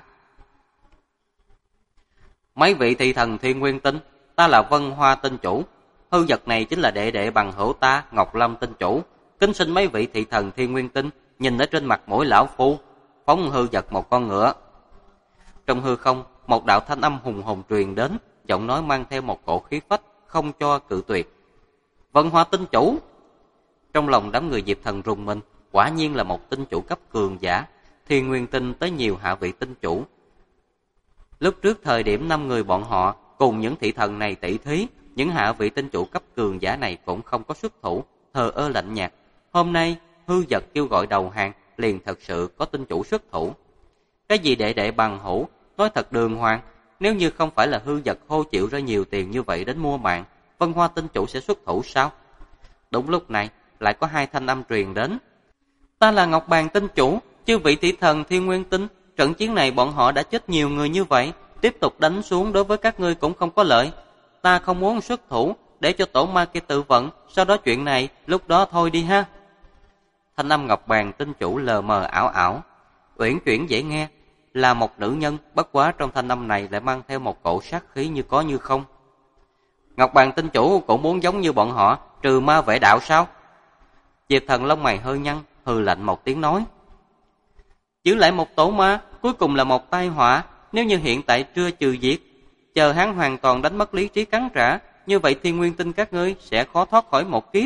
Mấy vị thị thần thiên nguyên tinh, ta là Vân Hoa tinh chủ, Hư Dật này chính là đệ đệ bằng hữu ta, Ngọc Lâm tinh chủ, kính xin mấy vị thị thần thiên nguyên tinh nhìn ở trên mặt mỗi lão phu, phóng Hư Dật một con ngựa. Trong hư không, một đạo thanh âm hùng hồn truyền đến, giọng nói mang theo một cổ khí phách không cho cự tuyệt. Vân Hoa tinh chủ! Trong lòng đám người Diệp Thần rùng mình, quả nhiên là một tinh chủ cấp cường giả, thiên nguyên tinh tới nhiều hạ vị tinh chủ. Lúc trước thời điểm 5 người bọn họ cùng những thị thần này tỷ thí, những hạ vị tinh chủ cấp cường giả này cũng không có xuất thủ, thờ ơ lạnh nhạt. Hôm nay Hư Dật kêu gọi đầu hàng, liền thật sự có tinh chủ xuất thủ. Cái gì đệ đệ bằng hữu, nói thật đường hoàng, nếu như không phải là Hư Dật hô chịu ra nhiều tiền như vậy đến mua mạng, Vân Hoa tinh chủ sẽ xuất thủ sao? Đúng lúc này, lại có hai thanh âm truyền đến. Ta là Ngọc Bàn tinh chủ, chư vị tỷ thần thiên nguyên tinh, trận chiến này bọn họ đã chết nhiều người như vậy, tiếp tục đánh xuống đối với các ngươi cũng không có lợi. Ta không muốn xuất thủ, để cho tổ ma kia tự vận, sau đó chuyện này lúc đó thôi đi ha. Thanh âm Ngọc Bàn tinh chủ lờ mờ ảo ảo, uyển chuyển dễ nghe, là một nữ nhân, bất quá trong thanh âm này lại mang theo một cổ sát khí như có như không. Ngọc Bàn tinh chủ cũng muốn giống như bọn họ, trừ ma vệ đạo sao? Diệp Thần lông mày hơi nhăn, hừ lạnh một tiếng nói. Giữ lại một tổ ma, cuối cùng là một tai họa, nếu như hiện tại chưa trừ diệt, chờ hắn hoàn toàn đánh mất lý trí cắn trả, như vậy thiên nguyên tinh các ngươi sẽ khó thoát khỏi một kiếp.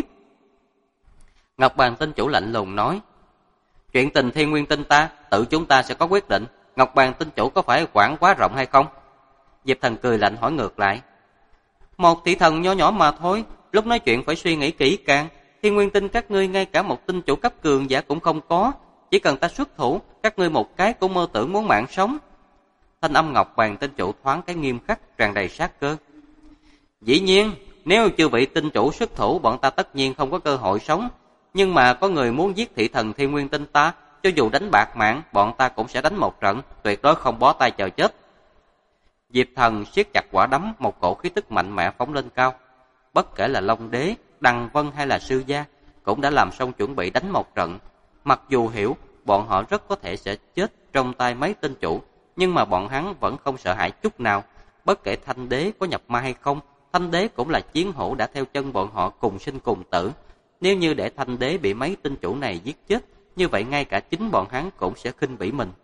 Ngọc Bàn tinh chủ lạnh lùng nói. Chuyện tình thiên nguyên tinh ta, tự chúng ta sẽ có quyết định, Ngọc Bàn tinh chủ có phải quản quá rộng hay không? Diệp Thần cười lạnh hỏi ngược lại. Một thị thần nhỏ nhỏ mà thôi, lúc nói chuyện phải suy nghĩ kỹ càng, thiên nguyên tinh các ngươi ngay cả một tinh chủ cấp cường giả cũng không có, chỉ cần ta xuất thủ, các ngươi một cái cũng mơ tưởng muốn mạng sống. Thanh âm Ngọc Bàn tinh chủ thoáng cái nghiêm khắc, tràn đầy sát cơ. Dĩ nhiên, nếu chư vị tinh chủ xuất thủ, bọn ta tất nhiên không có cơ hội sống, nhưng mà có người muốn giết thị thần thiên nguyên tinh ta, cho dù đánh bạc mạng, bọn ta cũng sẽ đánh một trận, tuyệt đối không bó tay chờ chết. Diệp Thần siết chặt quả đấm, một cổ khí tức mạnh mẽ phóng lên cao. Bất kể là Long Đế, Đằng Vân hay là Sư Gia, cũng đã làm xong chuẩn bị đánh một trận. Mặc dù hiểu bọn họ rất có thể sẽ chết trong tay mấy tinh chủ, nhưng mà bọn hắn vẫn không sợ hãi chút nào. Bất kể Thanh Đế có nhập ma hay không, Thanh Đế cũng là chiến hữu đã theo chân bọn họ cùng sinh cùng tử. Nếu như để Thanh Đế bị mấy tinh chủ này giết chết, như vậy ngay cả chính bọn hắn cũng sẽ khinh bỉ mình.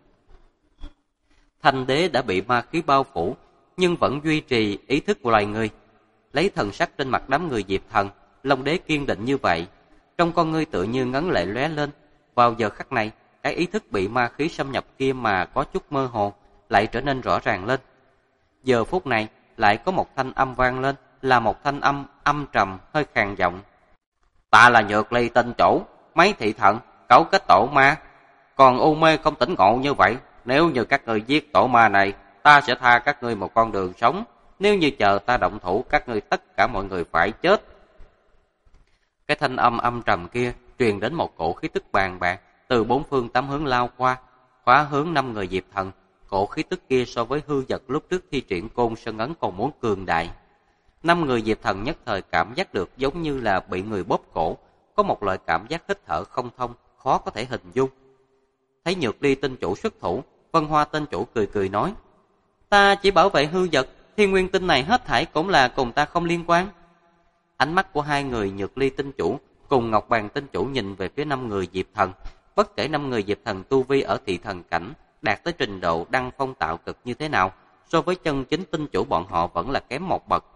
Thanh Đế đã bị ma khí bao phủ, nhưng vẫn duy trì ý thức của loài người. Lấy thần sắc trên mặt đám người Diệp Thần, Long Đế kiên định như vậy, trong con ngươi tự như ngấn lệ lóe lên. Vào giờ khắc này, cái ý thức bị ma khí xâm nhập kia mà có chút mơ hồ, lại trở nên rõ ràng lên. Giờ phút này, lại có một thanh âm vang lên, là một thanh âm âm trầm, hơi khàn giọng. Ta là Nhược Ly tinh chủ, mấy thị thần, cấu kết tổ ma, còn u mê không tỉnh ngộ như vậy. Nếu như các ngươi giết tổ ma này, ta sẽ tha các ngươi một con đường sống. Nếu như chờ ta động thủ, các ngươi tất cả mọi người phải chết. Cái thanh âm âm trầm kia truyền đến một cổ khí tức bàn bạc, từ bốn phương tám hướng lao qua, khóa hướng 5 người Diệp Thần. Cổ khí tức kia so với Hư Dật lúc trước thi triển Côn Sơn Ấn còn muốn cường đại. 5 người Diệp Thần nhất thời cảm giác được giống như là bị người bóp cổ, có một loại cảm giác hít thở không thông, khó có thể hình dung. Thấy Nhược Ly tinh chủ xuất thủ, Vân Hoa tinh chủ cười cười nói. Ta chỉ bảo vệ Hư Dật, thiên nguyên tinh này hết thảy cũng là cùng ta không liên quan. Ánh mắt của hai người Nhược Ly tinh chủ cùng Ngọc Bàn tinh chủ nhìn về phía 5 người Diệp Thần. Bất kể 5 người Diệp Thần tu vi ở thị thần cảnh đạt tới trình độ đăng phong tạo cực như thế nào, so với chân chính tinh chủ bọn họ vẫn là kém một bậc.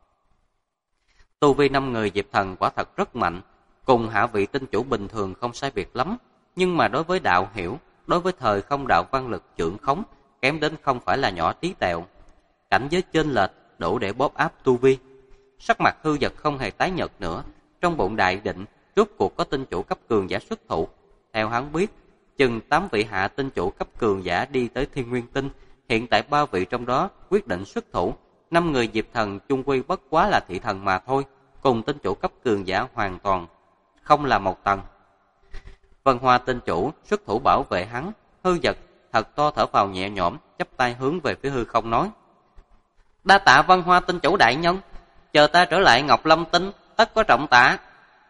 Tu vi 5 người Diệp Thần quả thật rất mạnh, cùng hạ vị tinh chủ bình thường không sai biệt lắm, nhưng mà đối với đạo hiểu, đối với thời không đạo văn lực trưởng khống, kém đến không phải là nhỏ tí tẹo. Cảnh giới chênh lệch đủ để bóp áp tu vi. Sắc mặt Hư Dật không hề tái nhợt nữa, trong bụng đại định rốt cuộc có tinh chủ cấp cường giả xuất thủ. Theo hắn biết, chừng 8 vị hạ tinh chủ cấp cường giả đi tới Thiên Nguyên Tinh, hiện tại 3 vị trong đó quyết định xuất thủ, 5 người Diệp Thần chung quy bất quá là thị thần mà thôi, cùng tinh chủ cấp cường giả hoàn toàn không là một tầng. Vân Hoa tinh chủ xuất thủ bảo vệ hắn. Hư Dật thật to thở phào nhẹ nhõm, chắp tay hướng về phía hư không nói: đa tạ Vân Hoa tinh chủ đại nhân, chờ ta trở lại Ngọc Lâm tinh tất có trọng tạ.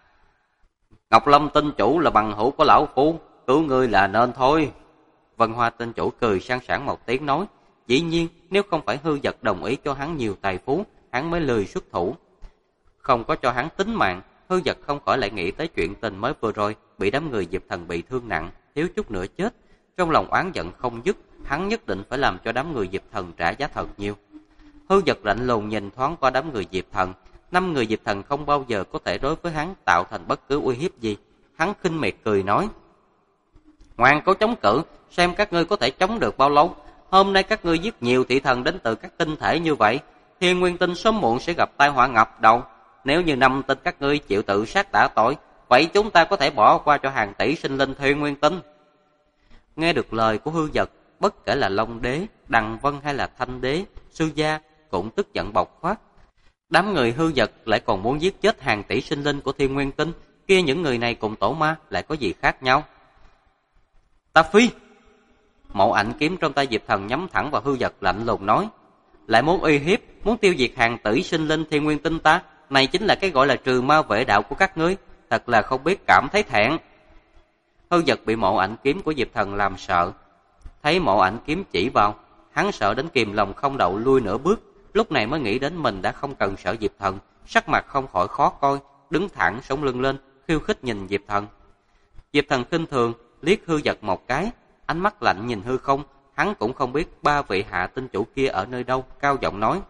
Ngọc Lâm tinh chủ là bằng hữu của lão phu, cứu ngươi là nên thôi. Vân Hoa tinh chủ cười sang sảng một tiếng nói: dĩ nhiên, nếu không phải Hư Dật đồng ý cho hắn nhiều tài phú, hắn mới lười xuất thủ. Không có cho hắn tính mạng, Hư Dật không khỏi lại nghĩ tới chuyện tình mới vừa rồi, bị đám người Diệp Thần bị thương nặng, thiếu chút nữa chết. Trong lòng oán giận không dứt, hắn nhất định phải làm cho đám người Diệp Thần trả giá thật nhiều. Hư Dật lạnh lùng nhìn thoáng qua đám người Diệp Thần, 5 người Diệp Thần không bao giờ có thể đối với hắn tạo thành bất cứ uy hiếp gì. Hắn khinh miệt cười nói: ngoan cố chống cự, xem các ngươi có thể chống được bao lâu. Hôm nay các ngươi giết nhiều thị thần đến từ các tinh thể như vậy, Thiên Nguyên Tinh sớm muộn sẽ gặp tai họa ngập đầu. Nếu như 5 tinh các ngươi chịu tự sát đả tội, vậy chúng ta có thể bỏ qua cho hàng tỷ sinh linh Thiên Nguyên Tinh. Nghe được lời của Hư Dật, bất kể là Long Đế, Đằng Vân hay là Thanh Đế, Sư Gia cũng tức giận bộc phát. Đám người Hư Dật lại còn muốn giết chết hàng tỷ sinh linh của Thiên Nguyên Tinh, kia những người này cùng tổ ma lại có gì khác nhau? Ta phi! Mộ Ảnh kiếm trong tay Diệp Thần nhắm thẳng vào Hư Dật lạnh lùng nói: lại muốn uy hiếp, muốn tiêu diệt hàng tỷ sinh linh Thiên Nguyên Tinh ta, này chính là cái gọi là trừ ma vệ đạo của các ngươi, thật là không biết cảm thấy thẹn. Hư Dật bị Mộ Ảnh kiếm của Diệp Thần làm sợ, thấy Mộ Ảnh kiếm chỉ vào, hắn sợ đến kìm lòng không đậu lui nửa bước, lúc này mới nghĩ đến mình đã không cần sợ Diệp Thần, sắc mặt không khỏi khó coi, đứng thẳng sống lưng lên, khiêu khích nhìn Diệp Thần. Diệp Thần khinh thường liếc Hư Dật một cái, ánh mắt lạnh nhìn hư không, hắn cũng không biết 3 vị hạ tinh chủ kia ở nơi đâu, cao giọng nói: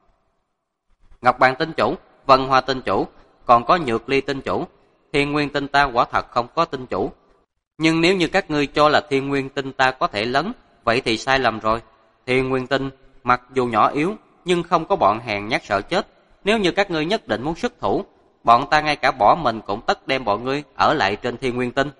Ngọc Bàn tinh chủ, Vân Hoa tinh chủ, còn có Nhược Ly tinh chủ, Thiên Nguyên Tinh ta quả thật không có tinh chủ. Nhưng nếu như các ngươi cho là Thiên Nguyên Tinh ta có thể lấn, vậy thì sai lầm rồi. Thiên Nguyên Tinh mặc dù nhỏ yếu, nhưng không có bọn hèn nhát sợ chết. Nếu như các ngươi nhất định muốn xuất thủ, bọn ta ngay cả bỏ mình cũng tất đem bọn ngươi ở lại trên Thiên Nguyên Tinh.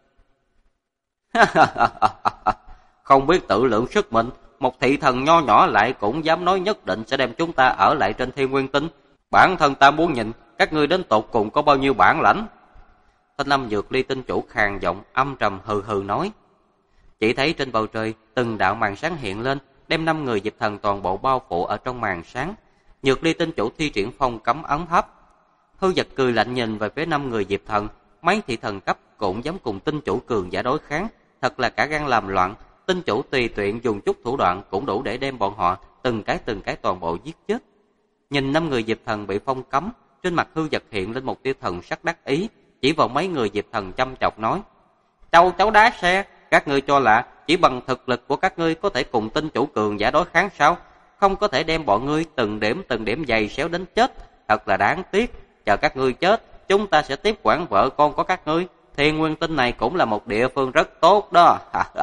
Không biết tự lượng sức mình, một thị thần nho nhỏ lại cũng dám nói nhất định sẽ đem chúng ta ở lại trên Thiên Nguyên Tinh. Bản thân ta muốn nhìn các ngươi đến tột cùng có bao nhiêu bản lãnh. Thanh âm Nhược Ly tinh chủ khàn giọng âm trầm hừ hừ nói. Chỉ thấy trên bầu trời từng đạo màn sáng hiện lên, đem 5 người Diệp Thần toàn bộ bao phủ ở trong màn sáng. Nhược Ly tinh chủ thi triển phong cấm ấn hấp. Hư Dật cười lạnh nhìn về phía 5 người Diệp Thần, mấy thị thần cấp cũng dám cùng tinh chủ cường giả đối kháng, thật là cả gan làm loạn. Tinh chủ tùy tiện dùng chút thủ đoạn cũng đủ để đem bọn họ từng cái toàn bộ giết chết. Nhìn 5 người Diệp Thần bị phong cấm, trên mặt Hư Dật hiện lên một tia thần sắc đắc ý, chỉ vào mấy người Diệp Thần chăm chọc nói: Châu cháu đá xe, các ngươi cho là chỉ bằng thực lực của các ngươi có thể cùng tinh chủ cường giả đối kháng sao? Không có thể đem bọn ngươi từng điểm giày xéo đến chết, thật là đáng tiếc. Chờ các ngươi chết, chúng ta sẽ tiếp quản vợ con của các ngươi. Thiên Nguyên Tinh này cũng là một địa phương rất tốt đó.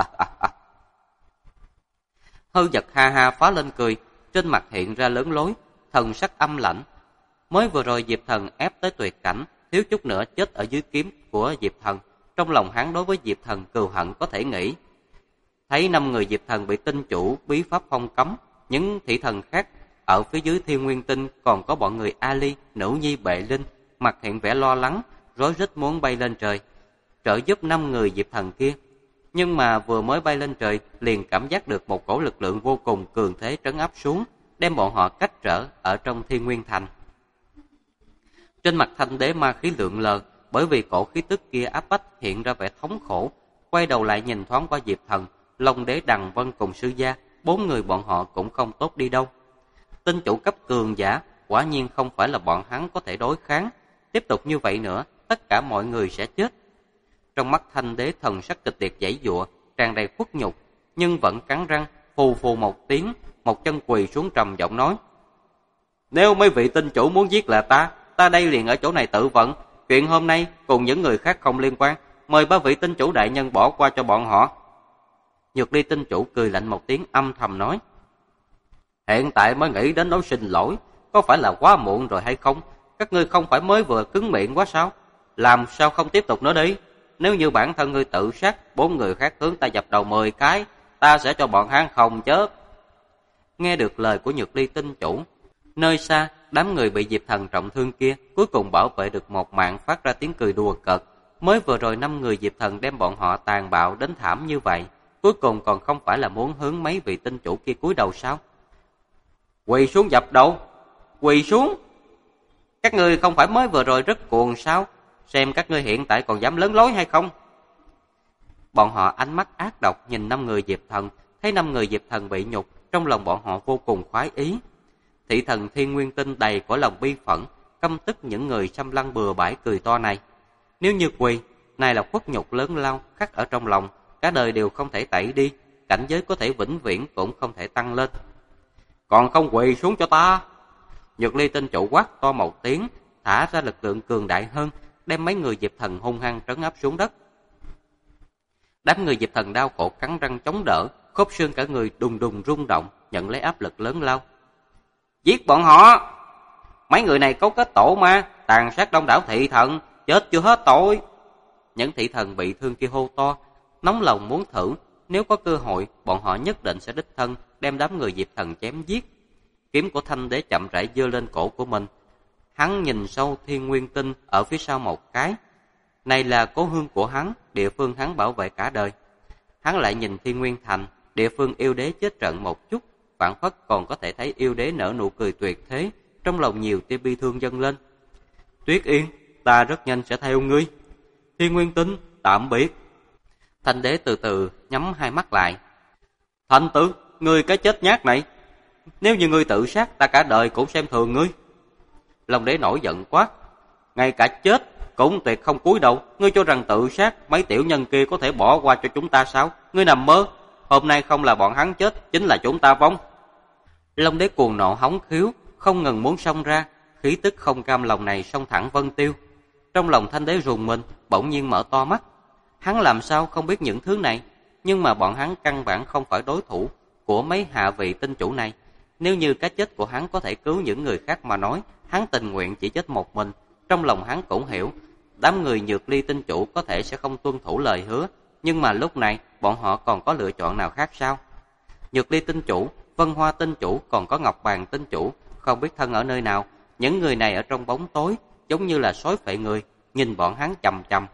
Hư Dật ha ha phá lên cười, trên mặt hiện ra lớn lối, thần sắc âm lãnh. Mới vừa rồi Diệp Thần ép tới tuyệt cảnh, thiếu chút nữa chết ở dưới kiếm của Diệp Thần. Trong lòng hắn đối với Diệp Thần cừu hận có thể nghĩ. Thấy 5 người Diệp Thần bị tinh chủ bí pháp phong cấm, những thị thần khác ở phía dưới Thiên Nguyên Tinh còn có bọn người Ali, Nữ Nhi, Bệ Linh, mặt hiện vẻ lo lắng, rối rít muốn bay lên trời, trợ giúp 5 người Diệp Thần kia. Nhưng mà vừa mới bay lên trời, liền cảm giác được một cổ lực lượng vô cùng cường thế trấn áp xuống, đem bọn họ cách trở ở trong Thiên Nguyên Thành. Trên mặt Thanh Đế ma khí lượn lờ, bởi vì cổ khí tức kia áp bách hiện ra vẻ thống khổ, quay đầu lại nhìn thoáng qua Diệp Thần, Long Đế, Đằng Vân cùng Sư Gia, 4 người bọn họ cũng không tốt đi đâu. Tinh chủ cấp cường giả, quả nhiên không phải là bọn hắn có thể đối kháng. Tiếp tục như vậy nữa, tất cả mọi người sẽ chết. Trong mắt Thanh Đế thần sắc kịch liệt giãy giụa, tràn đầy khuất nhục, nhưng vẫn cắn răng, phù phù một tiếng, một chân quỳ xuống trầm giọng nói: Nếu mấy vị tinh chủ muốn giết là ta đây liền ở chỗ này tự vận. Chuyện hôm nay cùng những người khác không liên quan, mời ba vị tinh chủ đại nhân bỏ qua cho bọn họ. Nhược Ly tinh chủ cười lạnh một tiếng, âm thầm nói: Hiện tại mới nghĩ đến nói xin lỗi, có phải là quá muộn rồi hay không? Các ngươi không phải mới vừa cứng miệng quá sao? Làm sao không tiếp tục nữa đi? Nếu như bản thân ngươi tự sát, 4 người khác hướng ta dập đầu 10 cái, ta sẽ cho bọn hắn không chết. Nghe được lời của Nhược Ly tinh chủ, nơi xa, đám người bị Diệp Thần trọng thương kia cuối cùng bảo vệ được một mạng, phát ra tiếng cười đùa cợt. Mới vừa rồi 5 người Diệp Thần đem bọn họ tàn bạo đến thảm như vậy, cuối cùng còn không phải là muốn hướng mấy vị tinh chủ kia cúi đầu sao? Quỳ xuống dập đầu, quỳ xuống. Các ngươi không phải mới vừa rồi rất cuồng sao? Xem các ngươi hiện tại còn dám lớn lối hay không? Bọn họ ánh mắt ác độc nhìn 5 người Diệp Thần, thấy 5 người Diệp Thần bị nhục, trong lòng bọn họ vô cùng khoái ý. Thị thần Thiên Nguyên Tinh đầy cõi lòng bi phẫn, căm tức những người xâm lăng bừa bãi cười to này. Nếu như quỳ, này là khuất nhục lớn lao khắc ở trong lòng, cả đời đều không thể tẩy đi, cảnh giới có thể vĩnh viễn cũng không thể tăng lên. Còn không quỳ xuống cho ta! Nhược Ly tinh chủ quát to một tiếng, thả ra lực lượng cường đại hơn, đem mấy người Diệp Thần hung hăng trấn áp xuống đất. Đám người Diệp Thần đau khổ cắn răng chống đỡ, khớp xương cả người đùng đùng rung động, nhận lấy áp lực lớn lao. Giết bọn họ! Mấy người này cấu kết tổ ma, tàn sát đông đảo thị thần, chết chưa hết tội. Những thị thần bị thương kia hô to, nóng lòng muốn thử, nếu có cơ hội, bọn họ nhất định sẽ đích thân đem đám người Diệp Thần chém giết. Kiếm của Thanh Đế chậm rãi giơ lên cổ của mình. Hắn nhìn sâu Thiên Nguyên Tinh ở phía sau một cái. Này là cố hương của hắn, địa phương hắn bảo vệ cả đời. Hắn lại nhìn Thiên Nguyên Thành, địa phương yêu đế chết trận một chút, phảng phất còn có thể thấy yêu đế nở nụ cười tuyệt thế, trong lòng nhiều tia bi thương dâng lên. Tuyết Yên, ta rất nhanh sẽ theo ngươi. Thiên Nguyên Tinh, tạm biệt. Thanh Đế từ từ nhắm hai mắt lại. Thanh Tử, ngươi cái chết nhát này, nếu như ngươi tự sát, ta cả đời cũng xem thường ngươi. Long Đế nổi giận quát, ngay cả chết cũng tuyệt không cúi đầu. Ngươi cho rằng tự sát mấy tiểu nhân kia có thể bỏ qua cho chúng ta sao? Ngươi nằm mơ, hôm nay không là bọn hắn chết, chính là chúng ta vong. Long Đế cuồng nộ hống khiếu, không ngừng muốn xông ra, khí tức không cam lòng này xông thẳng Vân Tiêu. Trong lòng Thanh Đế rùng mình, bỗng nhiên mở to mắt. Hắn làm sao không biết những thứ này, nhưng mà bọn hắn căn bản không phải đối thủ của mấy hạ vị tinh chủ này. Nếu như cái chết của hắn có thể cứu những người khác mà nói, hắn tình nguyện chỉ chết một mình. Trong lòng hắn cũng hiểu, đám người Nhược Ly tinh chủ có thể sẽ không tuân thủ lời hứa, nhưng mà lúc này bọn họ còn có lựa chọn nào khác sao? Nhược Ly tinh chủ, Vân Hoa tinh chủ, còn có Ngọc Bàn tinh chủ, không biết thân ở nơi nào. Những người này ở trong bóng tối, giống như là sói phệ người, nhìn bọn hắn chằm chằm.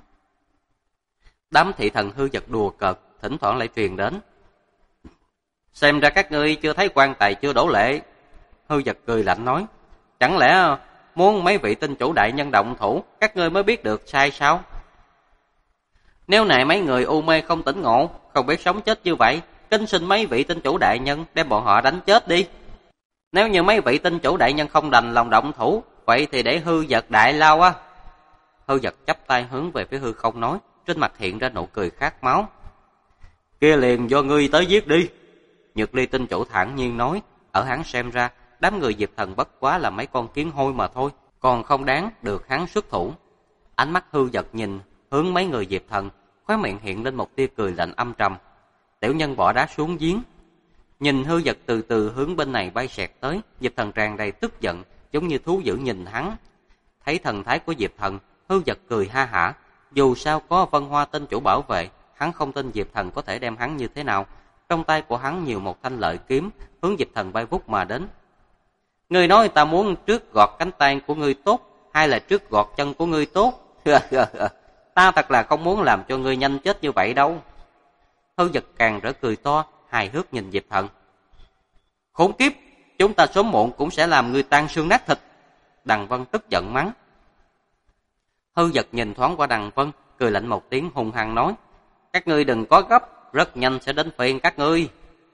Đám thị thần hư vật đùa cợt, thỉnh thoảng lại truyền đến. Xem ra các ngươi chưa thấy quan tài chưa đổ lệ. Hư vật cười lạnh nói, chẳng lẽ muốn mấy vị tinh chủ đại nhân động thủ, các ngươi mới biết được sai sao? Nếu này mấy người u mê không tỉnh ngộ, không biết sống chết như vậy, kính xin mấy vị tinh chủ đại nhân đem bọn họ đánh chết đi. Nếu như mấy vị tinh chủ đại nhân không đành lòng động thủ, vậy thì để hư vật đại lao á. Hư vật chắp tay hướng về phía hư không nói, trên mặt hiện ra nụ cười khát máu. Kia liền do ngươi tới giết đi. Nhược Ly tinh chủ thản nhiên nói, ở hắn xem ra, đám người Diệp Thần bất quá là mấy con kiến hôi mà thôi, còn không đáng được hắn xuất thủ. Ánh mắt hư vật nhìn hướng mấy người Diệp Thần, khóe miệng hiện lên một tia cười lạnh âm trầm. Tiểu nhân bỏ đá xuống giếng. Nhìn hư vật từ từ hướng bên này bay xẹt tới, Diệp Thần tràn đầy tức giận, giống như thú dữ nhìn hắn. Thấy thần thái của Diệp Thần, hư vật cười ha hả. Dù sao có Vân Hoa tinh chủ bảo vệ, hắn không tin Diệp Thần có thể đem hắn như thế nào. Trong tay của hắn nhiều một thanh lợi kiếm, hướng Diệp Thần bay vút mà đến. Ngươi nói ta muốn trước gọt cánh tay của ngươi tốt, hay là trước gọt chân của ngươi tốt? Ta thật là không muốn làm cho ngươi nhanh chết như vậy đâu. Hư vật càng rỡ cười to, hài hước nhìn Diệp Thần. Khốn kiếp, chúng ta sớm muộn cũng sẽ làm ngươi tan xương nát thịt. Đằng Vân tức giận mắng. Hư vật nhìn thoáng qua Đằng Vân, cười lạnh một tiếng hung hăng nói, các ngươi đừng có gấp, rất nhanh sẽ đến phiên các ngươi.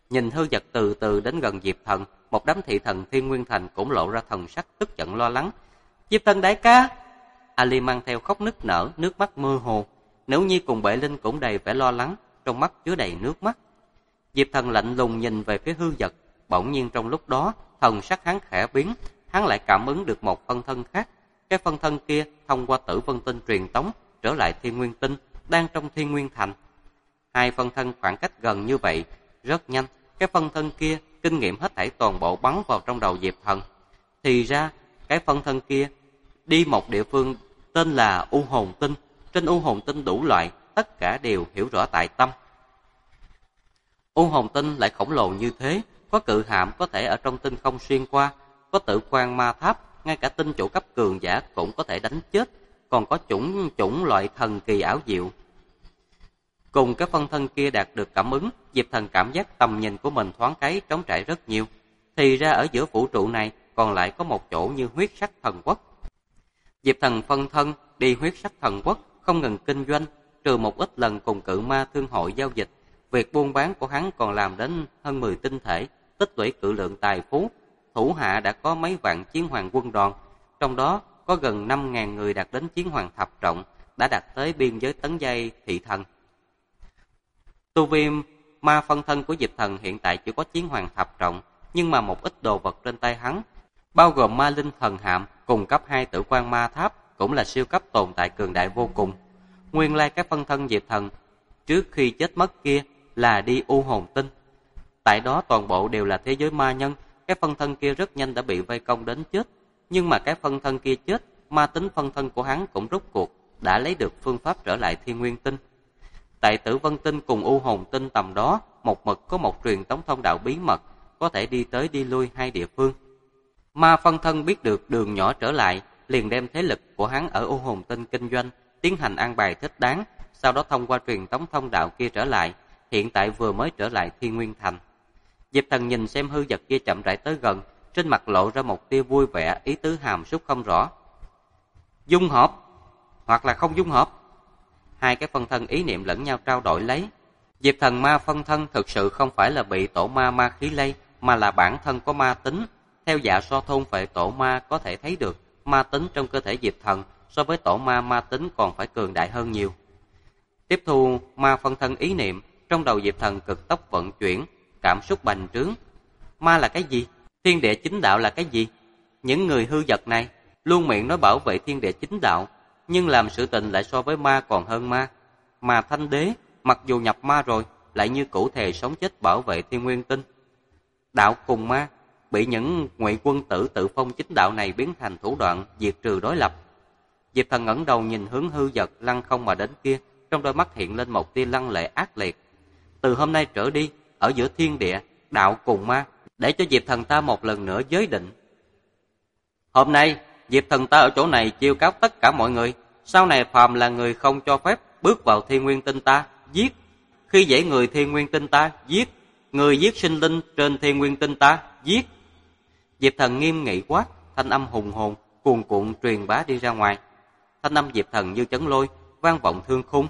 Nhìn hư vật từ từ đến gần Diệp Thần, một đám thị thần Thiên Nguyên Thành cũng lộ ra thần sắc tức giận lo lắng. Diệp Thần đại ca! Ali mang theo khóc nức nở, nước mắt mơ hồ. Nữ Nhi cùng Bệ Linh cũng đầy vẻ lo lắng, trong mắt chứa đầy nước mắt. Diệp Thần lạnh lùng nhìn về phía hư vật, bỗng nhiên trong lúc đó, thần sắc hắn khẽ biến, hắn lại cảm ứng được một phân thân khác. Cái phân thân kia thông qua Tử Vân Tinh truyền tống trở lại Thiên Nguyên Tinh, đang trong Thiên Nguyên Thành. Hai phân thân khoảng cách gần như vậy, rất nhanh, cái phân thân kia kinh nghiệm hết thảy toàn bộ bắn vào trong đầu Diệp Thần. Thì ra, cái phân thân kia đi một địa phương tên là U Hồn Tinh, trên U Hồn Tinh đủ loại, tất cả đều hiểu rõ tại tâm. U Hồn Tinh lại khổng lồ như thế, có cự hạm có thể ở trong tinh không xuyên qua, có Tử Quan Ma Tháp, ngay cả tinh chủ cấp cường giả cũng có thể đánh chết, còn có chủng loại thần kỳ ảo diệu. Cùng cái phân thân kia đạt được cảm ứng, Diệp Thần cảm giác tầm nhìn của mình thoáng cái trống trải rất nhiều. Thì ra ở giữa vũ trụ này còn lại có một chỗ như Huyết Sắc Thần Quốc. Diệp Thần phân thân đi Huyết Sắc Thần Quốc, không ngừng kinh doanh, trừ một ít lần cùng Cự Ma Thương hội giao dịch. Việc buôn bán của hắn còn làm đến hơn 10 tinh thể, tích lũy cự lượng tài phú. Thủ hạ đã có mấy vạn chiến hoàng quân đoàn, trong đó có gần 5.000 người đạt đến chiến hoàng thập trọng, đã đạt tới biên giới tấn giai thị thần. Tu vi ma phân thân của Diệp Thần hiện tại chỉ có chiến hoàng thập trọng, nhưng mà một ít đồ vật trên tay hắn, bao gồm ma linh thần hạm cùng cấp 2 Tử Quan Ma Tháp, cũng là siêu cấp tồn tại cường đại vô cùng. Nguyên lai cái phân thân Diệp Thần trước khi chết mất kia là đi U Hồn Tinh. Tại đó toàn bộ đều là thế giới ma nhân, cái phân thân kia rất nhanh đã bị vây công đến chết. Nhưng mà cái phân thân kia chết, ma tính phân thân của hắn cũng rốt cuộc đã lấy được phương pháp trở lại Thiên Nguyên Tinh. Tại Tử Vân Tinh cùng U Hồn Tinh tầm đó, một mực có một truyền tống thông đạo bí mật, có thể đi tới đi lui hai địa phương. Ma phân thân biết được đường nhỏ trở lại, liền đem thế lực của hắn ở U Hồn Tinh kinh doanh, tiến hành an bài thích đáng, sau đó thông qua truyền tống thông đạo kia trở lại, hiện tại vừa mới trở lại Thiên Nguyên Thành. Diệp Thần nhìn xem hư vật kia chậm rãi tới gần, trên mặt lộ ra một tia vui vẻ, ý tứ hàm súc không rõ. Dung hợp, hoặc là không dung hợp. Hai cái phân thân ý niệm lẫn nhau trao đổi lấy. Diệp Thần ma phân thân thực sự không phải là bị tổ ma ma khí lây, mà là bản thân có ma tính. Theo Dạ So thôn phệ tổ ma có thể thấy được, ma tính trong cơ thể Diệp Thần so với tổ ma ma tính còn phải cường đại hơn nhiều. Tiếp thu ma phân thân ý niệm, trong đầu Diệp Thần cực tốc vận chuyển, cảm xúc bành trướng. Ma là cái gì? Thiên địa chính đạo là cái gì? Những người hư vật này luôn miệng nói bảo vệ thiên địa chính đạo, nhưng làm sự tình lại so với ma còn hơn ma. Mà Thanh Đế, mặc dù nhập ma rồi, lại như cũ thề sống chết bảo vệ Thiên Nguyên Tinh. Đạo cùng ma, bị những ngụy quân tử tự phong chính đạo này biến thành thủ đoạn diệt trừ đối lập. Diệp Thần ngẩng đầu nhìn hướng hư vật lăng không mà đến kia, trong đôi mắt hiện lên một tia lăng lệ ác liệt. Từ hôm nay trở đi, ở giữa thiên địa, đạo cùng ma, để cho Diệp Thần ta một lần nữa giới định. Hôm nay, Diệp Thần ta ở chỗ này chiêu cáo tất cả mọi người, sau này phàm là người không cho phép bước vào Thiên Nguyên Tinh ta, giết. Khi dễ người Thiên Nguyên Tinh ta, giết. Người giết sinh linh trên Thiên Nguyên Tinh ta, giết. Diệp Thần nghiêm nghị quát, thanh âm hùng hồn, cuồn cuộn truyền bá đi ra ngoài. Thanh âm Diệp Thần như chấn lôi, vang vọng thương khung.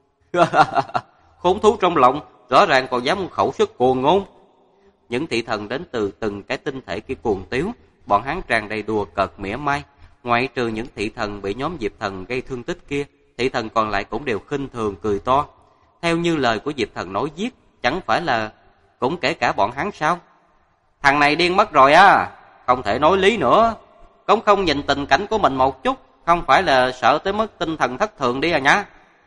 Khốn thú trong lòng, rõ ràng còn dám khẩu xuất cuồng ngôn. Những thị thần đến từ từng cái tinh thể kia cuồng tiếu, bọn hắn tràn đầy đùa cợt mỉa mai. Ngoại trừ những thị thần bị nhóm Diệp Thần gây thương tích kia, thị thần còn lại cũng đều khinh thường cười to. Theo như lời của Diệp Thần nói giết, chẳng phải là cũng kể cả bọn hắn sao? Thằng này điên mất rồi á, không thể nói lý nữa. Cũng không nhìn tình cảnh của mình một chút, không phải là sợ tới mức tinh thần thất thường đi à nhá.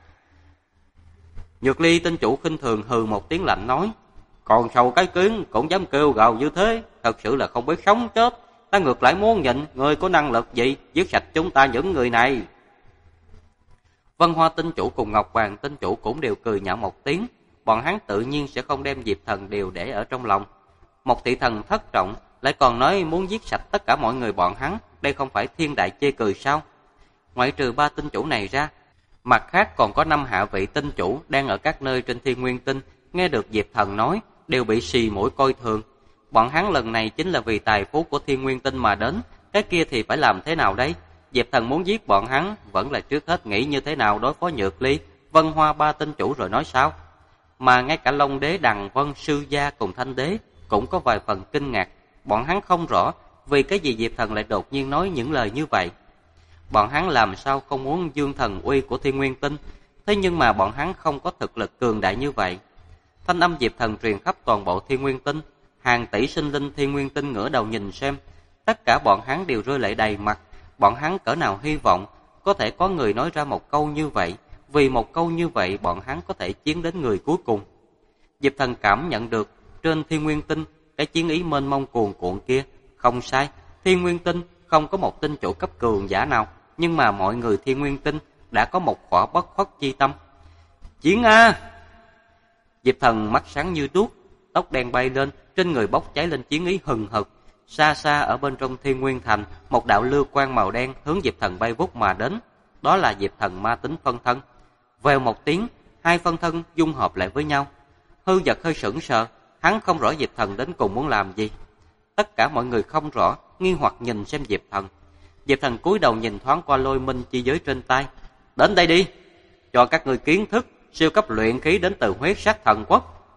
Nhược Ly tinh chủ khinh thường hừ một tiếng lạnh nói, còn sầu cái kiến cũng dám kêu gào như thế, thật sự là không biết sống chết. Ta ngược lại muốn nhìn người có năng lực gì giết sạch chúng ta những người này. Vân Hoa tinh chủ cùng Ngọc Hoàng tinh chủ cũng đều cười nhạo một tiếng. Bọn hắn tự nhiên sẽ không đem Diệp Thần đều để ở trong lòng. Một thị thần thất trọng lại còn nói muốn giết sạch tất cả mọi người bọn hắn, đây không phải thiên đại chê cười sao? Ngoại trừ ba tinh chủ này ra, mặt khác còn có 5 hạ vị tinh chủ đang ở các nơi trên Thiên Nguyên Tinh, nghe được Diệp Thần nói đều bị xì mũi coi thường. Bọn hắn lần này chính là vì tài phú của Thiên Nguyên Tinh mà đến, cái kia thì phải làm thế nào đấy? Diệp Thần muốn giết bọn hắn, vẫn là trước hết nghĩ như thế nào đối phó Nhược Ly, Vân Hoa ba tinh chủ rồi nói sao? mà ngay cả Long Đế, Đằng Vân, Sư Gia cùng Thanh Đế cũng có vài phần kinh ngạc. Bọn hắn không rõ vì cái gì Diệp Thần lại đột nhiên nói những lời như vậy. Bọn hắn làm sao không muốn dương thần uy của Thiên Nguyên Tinh, thế nhưng mà bọn hắn không có thực lực cường đại như vậy. Thanh âm Diệp Thần truyền khắp toàn bộ Thiên Nguyên Tinh, hàng tỷ sinh linh Thiên Nguyên Tinh ngửa đầu nhìn xem, tất cả bọn hắn đều rơi lệ đầy mặt. Bọn hắn cỡ nào hy vọng có thể có người nói ra một câu như vậy, vì một câu như vậy bọn hắn có thể chiến đến người cuối cùng. Diệp Thần cảm nhận được trên Thiên Nguyên Tinh cái chiến ý mênh mông cuồn cuộn kia, không sai, Thiên Nguyên Tinh không có một tinh chủ cấp cường giả nào, nhưng mà mọi người Thiên Nguyên Tinh đã có một khỏa bất khuất chi tâm. Chiến a! Diệp Thần mắt sáng như đuốc, tóc đen bay lên, trên người bốc cháy lên chiến ý hừng hực. Xa xa ở bên trong Thiên Nguyên Thành, một đạo lưu quang màu đen hướng Diệp Thần bay vút mà đến. Đó là Diệp Thần ma tính phân thân. Vèo một tiếng, hai phân thân dung hợp lại với nhau. Hư Dật hơi sững sờ, hắn không rõ Diệp Thần đến cùng muốn làm gì. Tất cả mọi người không rõ, nghi hoặc nhìn xem Diệp Thần. Diệp Thần cúi đầu nhìn thoáng qua lôi minh chi giới trên tay. Đến đây đi, cho các người kiến thức siêu cấp luyện khí đến từ huyết sắc thần quốc.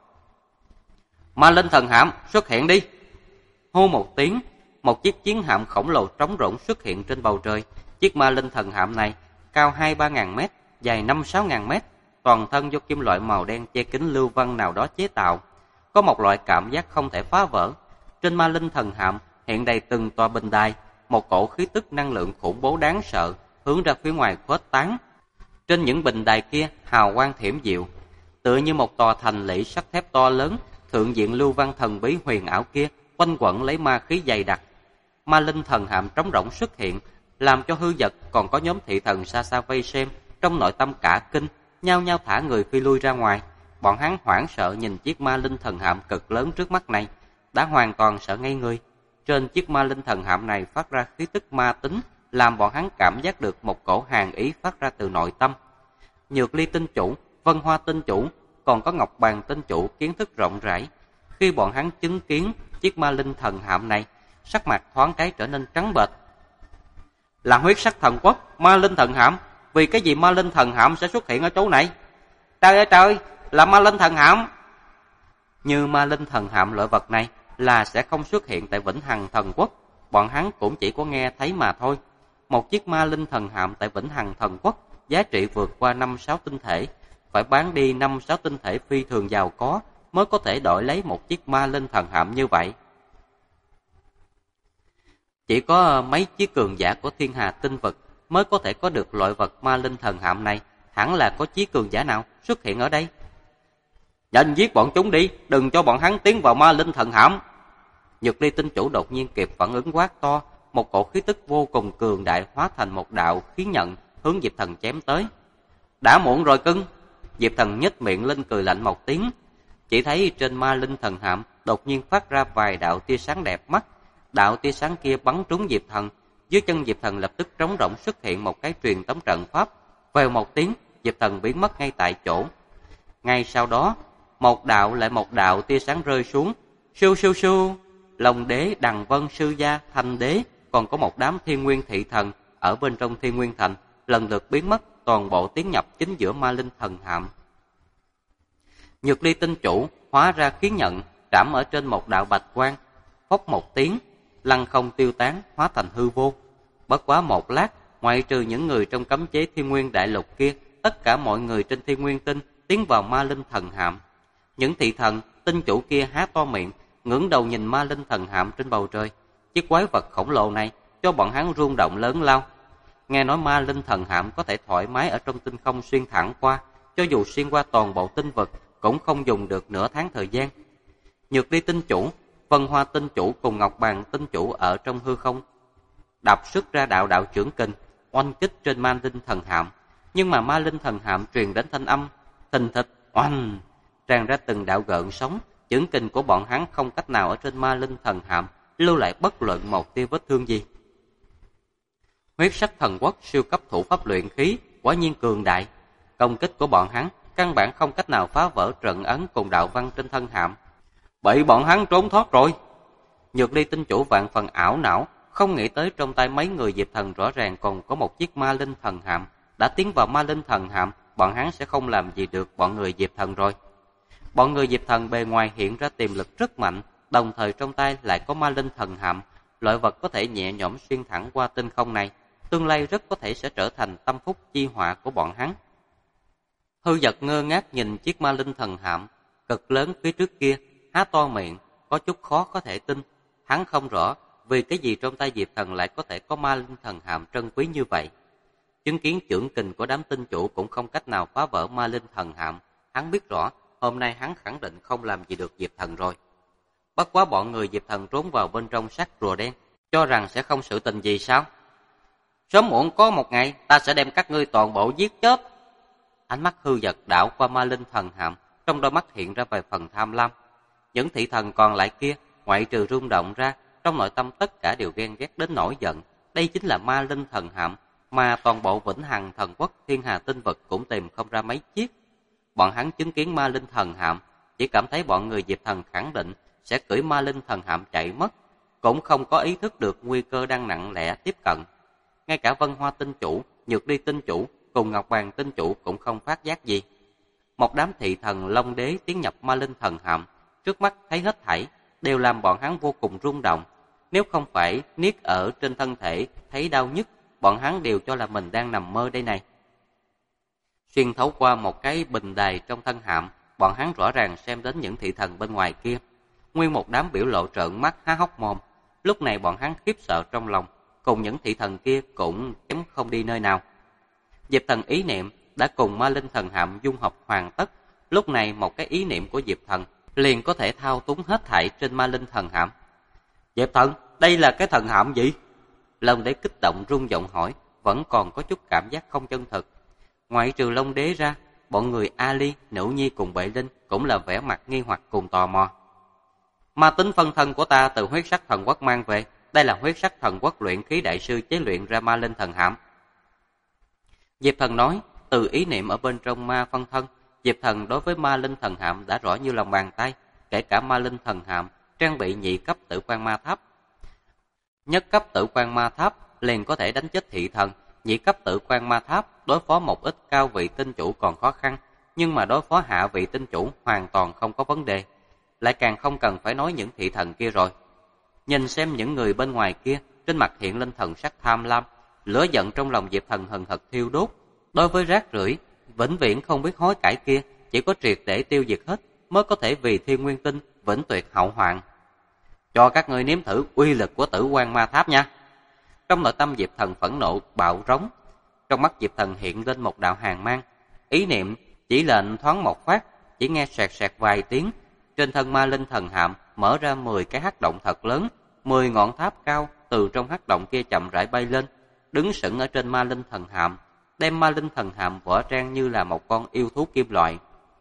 Ma linh thần hạm xuất hiện đi. Hô một tiếng, một chiếc chiến hạm khổng lồ trống rỗng xuất hiện trên bầu trời. Chiếc ma linh thần hạm này cao 2-3 ngàn mét, dài 5-6 ngàn mét, toàn thân do kim loại màu đen che kín lưu văn nào đó chế tạo. Có một loại cảm giác không thể phá vỡ. Trên ma linh thần hạm hiện đầy từng tòa bình đài, một cổ khí tức năng lượng khủng bố đáng sợ hướng ra phía ngoài khuếch tán. Trên những bình đài kia hào quang thiểm diệu, tựa như một tòa thành lũy sắt thép to lớn, thượng diện lưu văn thần bí huyền ảo kia quanh quẩn lấy ma khí dày đặc. Ma linh thần hạm trống rỗng xuất hiện, làm cho Hư Dật còn có nhóm thị thần xa xa vây xem, trong nội tâm cả kinh, nhao nhao thả người phi lui ra ngoài. Bọn hắn hoảng sợ nhìn chiếc ma linh thần hạm cực lớn trước mắt này, đã hoàn toàn sợ ngây người. Trên chiếc ma linh thần hạm này phát ra khí tức ma tính, làm bọn hắn cảm giác được một cổ hàn ý phát ra từ nội tâm. Nhược Ly tinh chủ, Vân Hoa tinh chủ, còn có Ngọc Bàn tinh chủ kiến thức rộng rãi. Khi bọn hắn chứng kiến chiếc ma linh thần hạm này, sắc mặt thoáng cái trở nên trắng bệch. Là huyết sắc thần quốc, ma linh thần hạm, vì cái gì ma linh thần hạm sẽ xuất hiện ở chỗ này? Trời ơi trời, là ma linh thần hạm. Như ma linh thần hạm loại vật này là sẽ không xuất hiện tại Vĩnh Hằng thần quốc, bọn hắn cũng chỉ có nghe thấy mà thôi. Một chiếc ma linh thần hạm tại Vĩnh Hằng thần quốc giá trị vượt qua 5-6 tinh thể, phải bán đi 5-6 tinh thể phi thường giàu có mới có thể đổi lấy một chiếc ma linh thần hạm như vậy. Chỉ có mấy chiếc cường giả của thiên hà tinh vực mới có thể có được loại vật ma linh thần hạm này, hẳn là có chí cường giả nào xuất hiện ở đây. Nhanh giết bọn chúng đi, đừng cho bọn hắn tiến vào ma linh thần hạm. Nhược Ly tinh chủ đột nhiên kịp phản ứng quát to, một cổ khí tức vô cùng cường đại hóa thành một đạo khí nhận hướng Diệp Thần chém tới. Đã muộn rồi cưng. Diệp Thần nhếch miệng lên cười lạnh một tiếng. Chỉ thấy trên ma linh thần hạm đột nhiên phát ra vài đạo tia sáng đẹp mắt. Đạo tia sáng kia bắn trúng Diệp Thần, dưới chân Diệp Thần lập tức trống rỗng xuất hiện một cái truyền tống trận pháp. Vèo một tiếng, Diệp Thần biến mất ngay tại chỗ. Ngay sau đó, một đạo lại một đạo tia sáng rơi xuống. Siêu siêu siêu, Long Đế, Đằng Vân, Sư Gia, Thanh Đế, còn có một đám thiên nguyên thị thần ở bên trong Thiên Nguyên Thành lần lượt biến mất, toàn bộ tiến nhập chính giữa ma linh thần hạm. Nhược Ly tinh chủ hóa ra khí nhận, trảm ở trên một đạo bạch quang, phốc một tiếng, lăng không tiêu tán, hóa thành hư vô. Bất quá một lát, ngoại trừ những người trong cấm chế Thiên Nguyên đại lục kia, tất cả mọi người trên Thiên Nguyên tinh tiến vào ma linh thần hạm. Những thị thần, tinh chủ kia há to miệng, ngẩng đầu nhìn ma linh thần hạm trên bầu trời. Chiếc quái vật khổng lồ này cho bọn hắn rung động lớn lao. Nghe nói ma linh thần hạm có thể thoải mái ở trong tinh không xuyên thẳng qua, cho dù xuyên qua toàn bộ tinh vực cũng không dùng được nửa tháng thời gian. Nhược Ly tinh chủ, Vân Hoa tinh chủ cùng Ngọc Bàn tinh chủ ở trong hư không đập xuất ra đạo đạo chưởng kình oanh kích trên ma linh thần hạm, nhưng mà ma linh thần hạm truyền đến thanh âm thình thịch oanh, tràn ra từng đạo gợn sóng. Chưởng kình của bọn hắn không cách nào ở trên ma linh thần hạm lưu lại bất luận một tia vết thương gì. Huyết sắc thần quốc siêu cấp thủ pháp luyện khí quả nhiên cường đại, công kích của bọn hắn căn bản không cách nào phá vỡ trận ấn cùng đạo văn trên thân hạm. Bị bọn hắn trốn thoát rồi. Nhược Ly tinh chủ vạn phần ảo não, không nghĩ tới trong tay mấy người Diệp Thần rõ ràng còn có một chiếc ma linh thần hạm. Đã tiến vào ma linh thần hạm, bọn hắn sẽ không làm gì được bọn người Diệp Thần rồi. Bọn người Diệp Thần bề ngoài hiện ra tiềm lực rất mạnh, đồng thời trong tay lại có ma linh thần hạm, loại vật có thể nhẹ nhõm xuyên thẳng qua tinh không này, tương lai rất có thể sẽ trở thành tâm phúc chi họa của bọn hắn. Hư Dật ngơ ngác nhìn chiếc ma linh thần hạm cực lớn phía trước kia, há to miệng, có chút khó có thể tin. Hắn không rõ vì cái gì trong tay Diệp Thần lại có thể có ma linh thần hạm trân quý như vậy. Chứng kiến chưởng kình của đám tinh chủ cũng không cách nào phá vỡ ma linh thần hạm, hắn biết rõ hôm nay hắn khẳng định không làm gì được Diệp Thần rồi. Bất quá bọn người Diệp Thần trốn vào bên trong xác rùa đen, cho rằng sẽ không sự tình gì sao? Sớm muộn có một ngày ta sẽ đem các ngươi toàn bộ giết chết. Ánh mắt Hư Dật đảo qua ma linh thần hạm, trong đôi mắt hiện ra vài phần tham lam. Những thị thần còn lại kia, ngoại trừ rung động ra, trong nội tâm tất cả đều ghen ghét đến nổi giận. Đây chính là ma linh thần hạm, mà toàn bộ Vĩnh Hằng Thần Quốc thiên hà tinh vực cũng tìm không ra mấy chiếc. Bọn hắn chứng kiến ma linh thần hạm, chỉ cảm thấy bọn người Diệp Thần khẳng định sẽ cưỡi ma linh thần hạm chạy mất, cũng không có ý thức được nguy cơ đang nặng lẽ tiếp cận. Ngay cả Vân Hoa tinh chủ, Nhược Ly tinh chủ cùng Ngọc Hoàng tinh chủ cũng không phát giác gì. Một đám thị thần Long Đế tiến nhập ma linh thần hạm, trước mắt thấy hết thảy đều làm bọn hắn vô cùng rung động. Nếu không phải niết ở trên thân thể thấy đau nhức, bọn hắn đều cho là mình đang nằm mơ đây này. Xuyên thấu qua một cái bình đài trong thân hạm, bọn hắn rõ ràng xem đến những thị thần bên ngoài kia. Nguyên một đám biểu lộ trợn mắt há hốc mồm. Lúc này bọn hắn khiếp sợ trong lòng, cùng những thị thần kia cũng kém không đi nơi nào. Diệp Thần ý niệm đã cùng ma linh thần hạm dung hợp hoàn tất. Lúc này một cái ý niệm của Diệp Thần liền có thể thao túng hết thảy trên ma linh thần hạm. Diệp Thần, đây là cái thần hạm gì? Long Đế kích động rung giọng hỏi, vẫn còn có chút cảm giác không chân thực. Ngoại trừ Long Đế ra, bọn người Ali, Nữ Nhi cùng Bệ Linh cũng là vẻ mặt nghi hoặc cùng tò mò. Ma tính phân thân của ta từ huyết sắc thần quốc mang về, đây là huyết sắc thần quốc luyện khí đại sư chế luyện ra ma linh thần hạm. Diệp Thần nói, từ ý niệm ở bên trong ma phân thân, Diệp Thần đối với ma linh thần hạm đã rõ như lòng bàn tay, kể cả ma linh thần hạm trang bị nhị cấp tử quan ma tháp. Nhất cấp tử quan ma tháp liền có thể đánh chết thị thần, nhị cấp tử quan ma tháp đối phó một ít cao vị tinh chủ còn khó khăn, nhưng mà đối phó hạ vị tinh chủ hoàn toàn không có vấn đề. Lại càng không cần phải nói những thị thần kia rồi. Nhìn xem những người bên ngoài kia, trên mặt hiện lên thần sắc tham lam, lửa giận trong lòng Diệp Thần hừng hực thiêu đốt. Đối với rác rưởi vĩnh viễn không biết hối cải kia, chỉ có triệt để tiêu diệt hết mới có thể vì Thiên Nguyên Tinh vĩnh tuyệt hậu hoạn. Cho các ngươi nếm thử uy lực của tử quan ma tháp nha. Trong nội tâm Diệp Thần phẫn nộ bạo rống, trong mắt Diệp Thần hiện lên một đạo hàn mang. Ý niệm chỉ lệnh thoáng một phát, chỉ nghe sẹt sẹt vài tiếng, trên thân ma linh thần hạm mở ra 10 cái hắc động thật lớn, 10 ngọn tháp cao từ trong hắc động kia chậm rãi bay lên, đứng sững ở trên ma linh thần hạm, đem ma linh thần hạm võ trang như là một con yêu thú kim loại.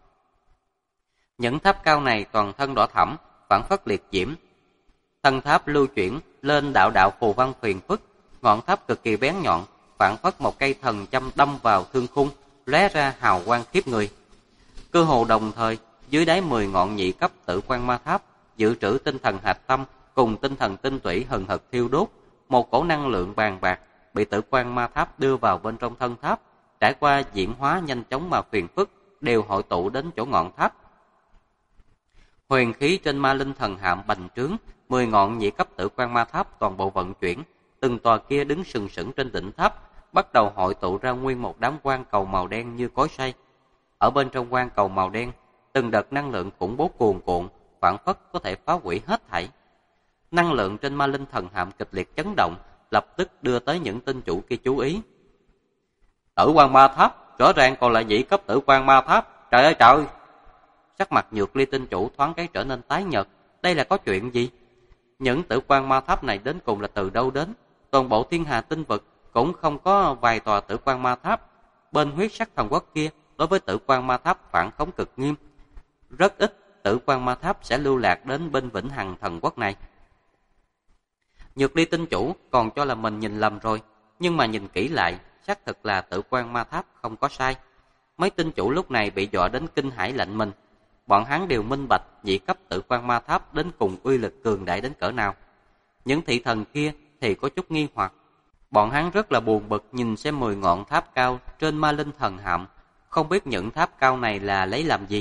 Những tháp cao này toàn thân đỏ thẫm, phảng phất liệt diễm. Thân tháp lưu chuyển lên đạo đạo phù văn phiền phức, ngọn tháp cực kỳ bén nhọn, phảng phất một cây thần châm đâm vào thương khung, lóe ra hào quang khiếp người. Cơ hồ đồng thời, dưới đáy 10 ngọn nhị cấp tử quan ma tháp, dự trữ tinh thần hạch tâm cùng tinh thần tinh tủy hừng hực thiêu đốt, một cổ năng lượng bàn bạc bị tử quan ma tháp đưa vào bên trong thân tháp, trải qua diễn hóa nhanh chóng mà phiền phức, đều hội tụ đến chỗ ngọn tháp. Huyền khí trên ma linh thần hạm bành trướng, 10 ngọn nhị cấp tử quan ma tháp toàn bộ vận chuyển, từng tòa kia đứng sừng sững trên đỉnh tháp, bắt đầu hội tụ ra nguyên một đám quang cầu màu đen như cối xay. Ở bên trong quang cầu màu đen, từng đợt năng lượng khủng bố cuồn cuộn, phảng phất có thể phá hủy hết thảy. Năng lượng trên ma linh thần hạm kịch liệt chấn động, lập tức đưa tới những tinh chủ kia chú ý. Tử quan ma tháp, rõ ràng còn là nhị cấp tử quan ma tháp, trời ơi trời! Sắc mặt Nhược Ly tinh chủ thoáng cái trở nên tái nhợt, đây là có chuyện gì? Những tử quan ma tháp này đến cùng là từ đâu đến? Toàn bộ thiên hà tinh vực cũng không có vài tòa tử quan ma tháp. Bên huyết sắc thần quốc kia, đối với tử quan ma tháp phản khống cực nghiêm. Rất ít tử quan ma tháp sẽ lưu lạc đến bên Vĩnh Hằng Thần Quốc này. Nhược Ly tinh chủ còn cho là mình nhìn lầm rồi, nhưng mà nhìn kỹ lại, xác thực là tử quan ma tháp không có sai. Mấy tinh chủ lúc này bị dọa đến kinh hãi lạnh mình. Bọn hắn đều minh bạch nhị cấp tử quan ma tháp đến cùng uy lực cường đại đến cỡ nào. Những thị thần kia thì có chút nghi hoặc. Bọn hắn rất là buồn bực nhìn xem 10 ngọn tháp cao trên ma linh thần hạm, không biết những tháp cao này là lấy làm gì.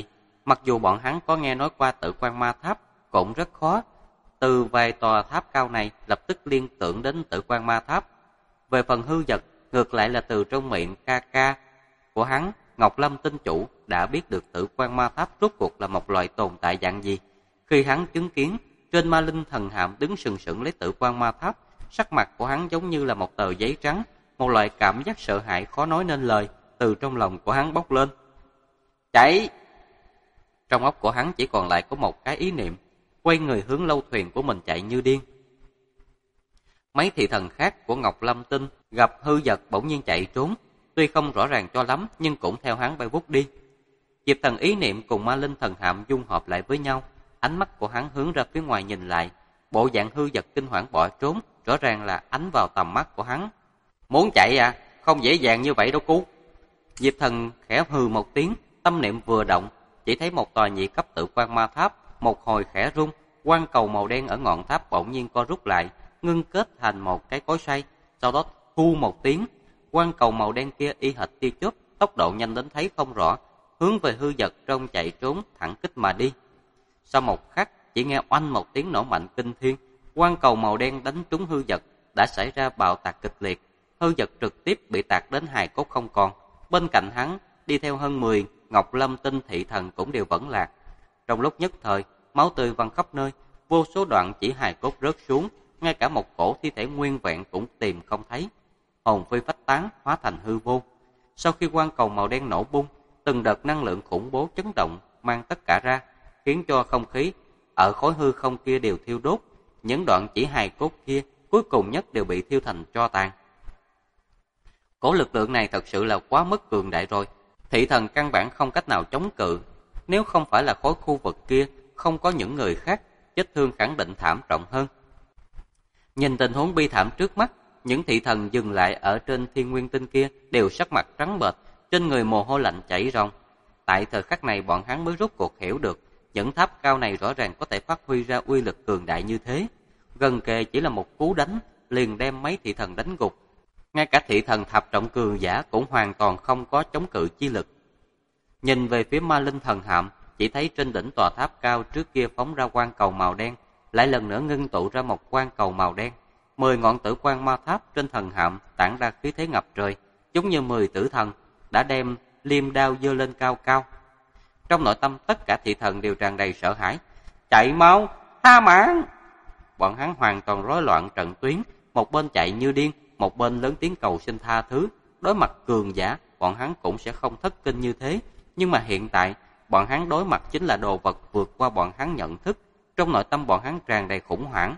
Mặc dù bọn hắn có nghe nói qua Tử Quan Ma Tháp, cũng rất khó từ vài tòa tháp cao này lập tức liên tưởng đến Tử Quan Ma Tháp. Về phần hư vật, ngược lại là từ trong miệng ca ca của hắn, Ngọc Lâm tinh chủ đã biết được Tử Quan Ma Tháp rốt cuộc là một loại tồn tại dạng gì. Khi hắn chứng kiến trên Ma Linh thần hạm đứng sừng sững lấy Tử Quan Ma Tháp, sắc mặt của hắn giống như là một tờ giấy trắng, một loại cảm giác sợ hãi khó nói nên lời từ trong lòng của hắn bốc lên. Chạy! Trong óc của hắn chỉ còn lại có một cái ý niệm, quay người hướng lâu thuyền của mình chạy như điên. Mấy thị thần khác của Ngọc Lâm Tinh gặp hư vật bỗng nhiên chạy trốn, tuy không rõ ràng cho lắm nhưng cũng theo hắn bay vút đi. Diệp Thần ý niệm cùng Ma Linh thần hạm dung hợp lại với nhau, ánh mắt của hắn hướng ra phía ngoài nhìn lại, bộ dạng hư vật kinh hoảng bỏ trốn, rõ ràng là ánh vào tầm mắt của hắn. Muốn chạy à? Không dễ dàng như vậy đâu cu. Diệp Thần khẽ hừ một tiếng, tâm niệm vừa động, chỉ thấy một tòa nhị cấp Tử Quan Ma Tháp, một hồi khẽ rung, quang cầu màu đen ở ngọn tháp bỗng nhiên co rút lại, ngưng kết thành một cái cối xay, sau đó hu một tiếng, quang cầu màu đen kia y hệt tia chớp, tốc độ nhanh đến thấy không rõ, hướng về hư vật trong chạy trốn thẳng kích mà đi. Sau một khắc, chỉ nghe oanh một tiếng nổ mạnh kinh thiên, quang cầu màu đen đánh trúng hư vật, đã xảy ra bạo tạc kịch liệt, hư vật trực tiếp bị tạc đến hài cốt không còn. Bên cạnh hắn, đi theo hơn 10 Ngọc Lâm Tinh thị thần cũng đều vẫn lạc. Trong lúc nhất thời, máu tươi văng khắp nơi, vô số đoạn chỉ hài cốt rớt xuống, ngay cả một cổ thi thể nguyên vẹn cũng tìm không thấy. Hồn phi phách tán, hóa thành hư vô. Sau khi quang cầu màu đen nổ bung, từng đợt năng lượng khủng bố chấn động mang tất cả ra, khiến cho không khí ở khối hư không kia đều thiêu đốt. Những đoạn chỉ hài cốt kia cuối cùng nhất đều bị thiêu thành tro tàn. Cổ lực lượng này thật sự là quá mức cường đại rồi, thị thần căn bản không cách nào chống cự. Nếu không phải là khối khu vực kia không có những người khác, vết thương khẳng định thảm trọng hơn. Nhìn tình huống bi thảm trước mắt, những thị thần dừng lại ở trên Thiên Nguyên Tinh kia đều sắc mặt trắng bệch, trên người mồ hôi lạnh chảy ròng. Tại thời khắc này bọn hắn mới rốt cuộc hiểu được, những tháp cao này rõ ràng có thể phát huy ra uy lực cường đại như thế. Gần kề chỉ là một cú đánh, liền đem mấy thị thần đánh gục. Ngay cả thị thần thập trọng cường giả cũng hoàn toàn không có chống cự chi lực. Nhìn về phía Ma Linh thần hạm, chỉ thấy trên đỉnh tòa tháp cao trước kia phóng ra quang cầu màu đen, lại lần nữa ngưng tụ ra một quang cầu màu đen. 10 ngọn Tử Quan Ma Tháp trên thần hạm tản ra khí thế ngập trời, giống như 10 tử thần đã đem liêm đao giơ lên cao cao. Trong nội tâm tất cả thị thần đều tràn đầy sợ hãi. Chạy mau, tha mạng! Bọn hắn hoàn toàn rối loạn trận tuyến, một bên chạy như điên, một bên lớn tiếng cầu xin tha thứ. Đối mặt cường giả, bọn hắn cũng sẽ không thất kinh như thế, nhưng mà hiện tại, bọn hắn đối mặt chính là đồ vật vượt qua bọn hắn nhận thức. Trong nội tâm bọn hắn tràn đầy khủng hoảng.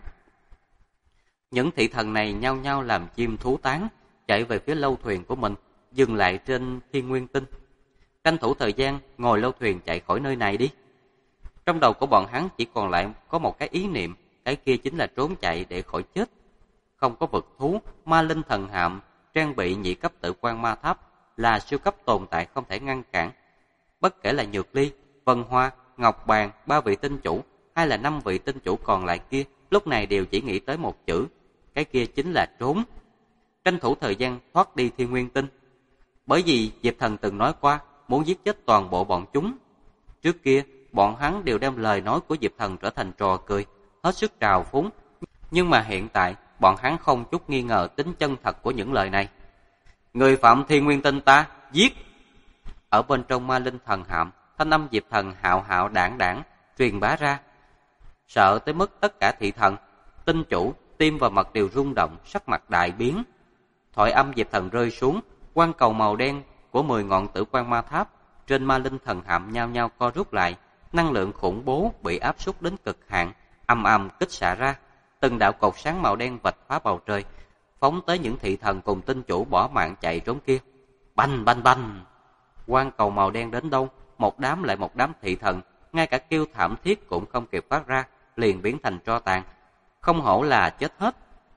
Những thị thần này nhao nhao làm chim thú tán, chạy về phía lâu thuyền của mình, dừng lại trên Thiên Nguyên Tinh. Tranh thủ thời gian, ngồi lâu thuyền chạy khỏi nơi này đi. Trong đầu của bọn hắn chỉ còn lại có một cái ý niệm, cái kia chính là trốn chạy để khỏi chết. Không có vực thú, Ma Linh thần hạm, trang bị nhị cấp Tử Quan Ma Tháp là siêu cấp tồn tại không thể ngăn cản. Bất kể là Nhược Ly, Vân Hoa, Ngọc Bàn, 3 vị tinh chủ hay là 5 vị tinh chủ còn lại kia, lúc này đều chỉ nghĩ tới một chữ, cái kia chính là trốn. Tranh thủ thời gian thoát đi Thiên Nguyên Tinh. Bởi vì Diệp Thần từng nói qua, muốn giết chết toàn bộ bọn chúng. Trước kia, bọn hắn đều đem lời nói của Diệp Thần trở thành trò cười, hết sức trào phúng. Nhưng mà hiện tại, bọn hắn không chút nghi ngờ tính chân thật của những lời này. Người phạm Thiên Nguyên Tinh ta, giết! Ở bên trong Ma Linh thần hạm, thanh âm Diệp Thần hạo hạo đảng đảng truyền bá ra. Sợ tới mức tất cả thị thần, tinh chủ, tim và mật đều rung động, sắc mặt đại biến. Thoại âm Diệp Thần rơi xuống, quang cầu màu đen của 10 ngọn Tử Quan Ma Tháp trên Ma Linh thần hạm nhao nhao co rút lại, năng lượng khủng bố bị áp suất đến cực hạn, ầm ầm kích xạ ra, từng đạo cột sáng màu đen vạch phá bầu trời, phóng tới những thị thần cùng tinh chủ bỏ mạng chạy trốn kia. Bành bành bành! Quang cầu màu đen đến đâu, một đám lại một đám thị thần, ngay cả kêu thảm thiết cũng không kịp phát ra, liền biến thành tro tàn. Không hổ là chết hết.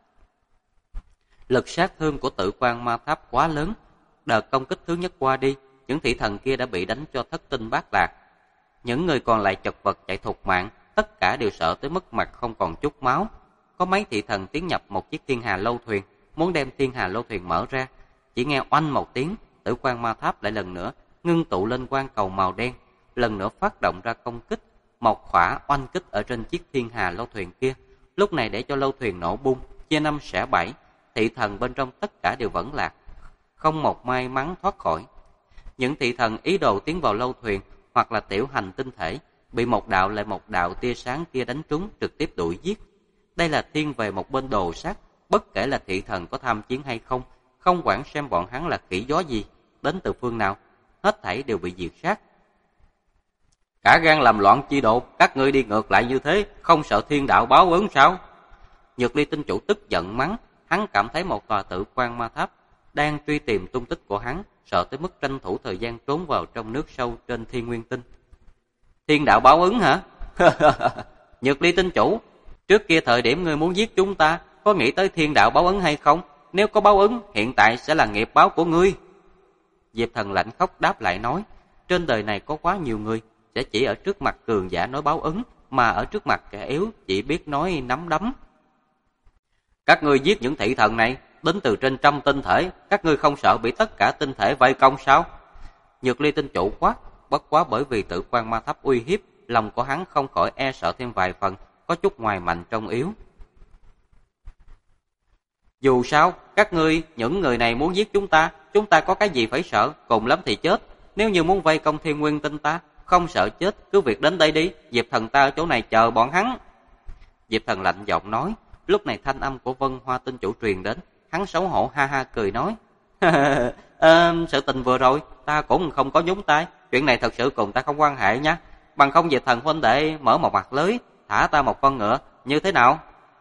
Lực sát thương của Tử Quan Ma Tháp quá lớn, đợt công kích thứ nhất qua đi, những thị thần kia đã bị đánh cho thất tinh bát lạc. Những người còn lại chật vật chạy thục mạng, tất cả đều sợ tới mức mặt không còn chút máu. Có mấy thị thần tiến nhập một chiếc Thiên Hà lâu thuyền, muốn đem Thiên Hà lâu thuyền mở ra. Chỉ nghe oanh một tiếng, Tử Quan Ma Tháp lại lần nữa ngưng tụ lên quang cầu màu đen, lần nữa phát động ra công kích, một khỏa oanh kích ở trên chiếc thiên hà lâu thuyền kia. Lúc này để cho lâu thuyền nổ bung, chia năm xẻ bảy, thị thần bên trong tất cả đều vẫn lạc, không một may mắn thoát khỏi. Những thị thần ý đồ tiến vào lâu thuyền hoặc là tiểu hành tinh thể, bị một đạo lại một đạo tia sáng kia đánh trúng, trực tiếp đuổi giết. Đây là thiên về một bên đồ sát, bất kể là thị thần có tham chiến hay không, không quản xem bọn hắn là khỉ gió gì, đến từ phương nào, hết thảy đều bị diệt sát. Cả gan làm loạn chi độ, các ngươi đi ngược lại như thế, không sợ thiên đạo báo ứng sao? Nhược Ly tinh chủ tức giận mắng, hắn cảm thấy một tòa Tử Quan Ma Tháp đang truy tìm tung tích của hắn, sợ tới mức tranh thủ thời gian trốn vào trong nước sâu trên Thiên Nguyên Tinh. Thiên đạo báo ứng hả? Nhược Ly tinh chủ, trước kia thời điểm ngươi muốn giết chúng ta, có nghĩ tới thiên đạo báo ứng hay không? Nếu có báo ứng, hiện tại sẽ là nghiệp báo của ngươi. Diệp Thần lạnh khóc đáp lại nói, trên đời này có quá nhiều người sẽ chỉ ở trước mặt cường giả nói báo ứng, mà ở trước mặt kẻ yếu chỉ biết nói nắm đấm. Các ngươi giết những thị thần này, đến từ trên trăm tinh thể, các ngươi không sợ bị tất cả tinh thể vây công sao? Nhược Ly tinh chủ quát, bất quá bởi vì Tử Quan Ma Tháp uy hiếp, lòng của hắn không khỏi e sợ thêm vài phần, có chút ngoài mạnh trong yếu. Dù sao, các ngươi, những người này muốn giết chúng ta có cái gì phải sợ, cùng lắm thì chết. Nếu như muốn vây công Thiên Nguyên Tinh ta, không sợ chết, cứ việc đến đây đi, Diệp Thần ta ở chỗ này chờ bọn hắn. Diệp Thần lạnh giọng nói. Lúc này thanh âm của Vân Hoa tinh chủ truyền đến, hắn xấu hổ ha ha cười nói, sự tình vừa rồi ta cũng không có nhúng tay, chuyện này thật sự cùng ta không quan hệ nhé. Bằng không Diệp Thần huynh đệ mở một mặt lưới, thả ta một con ngựa, như thế nào?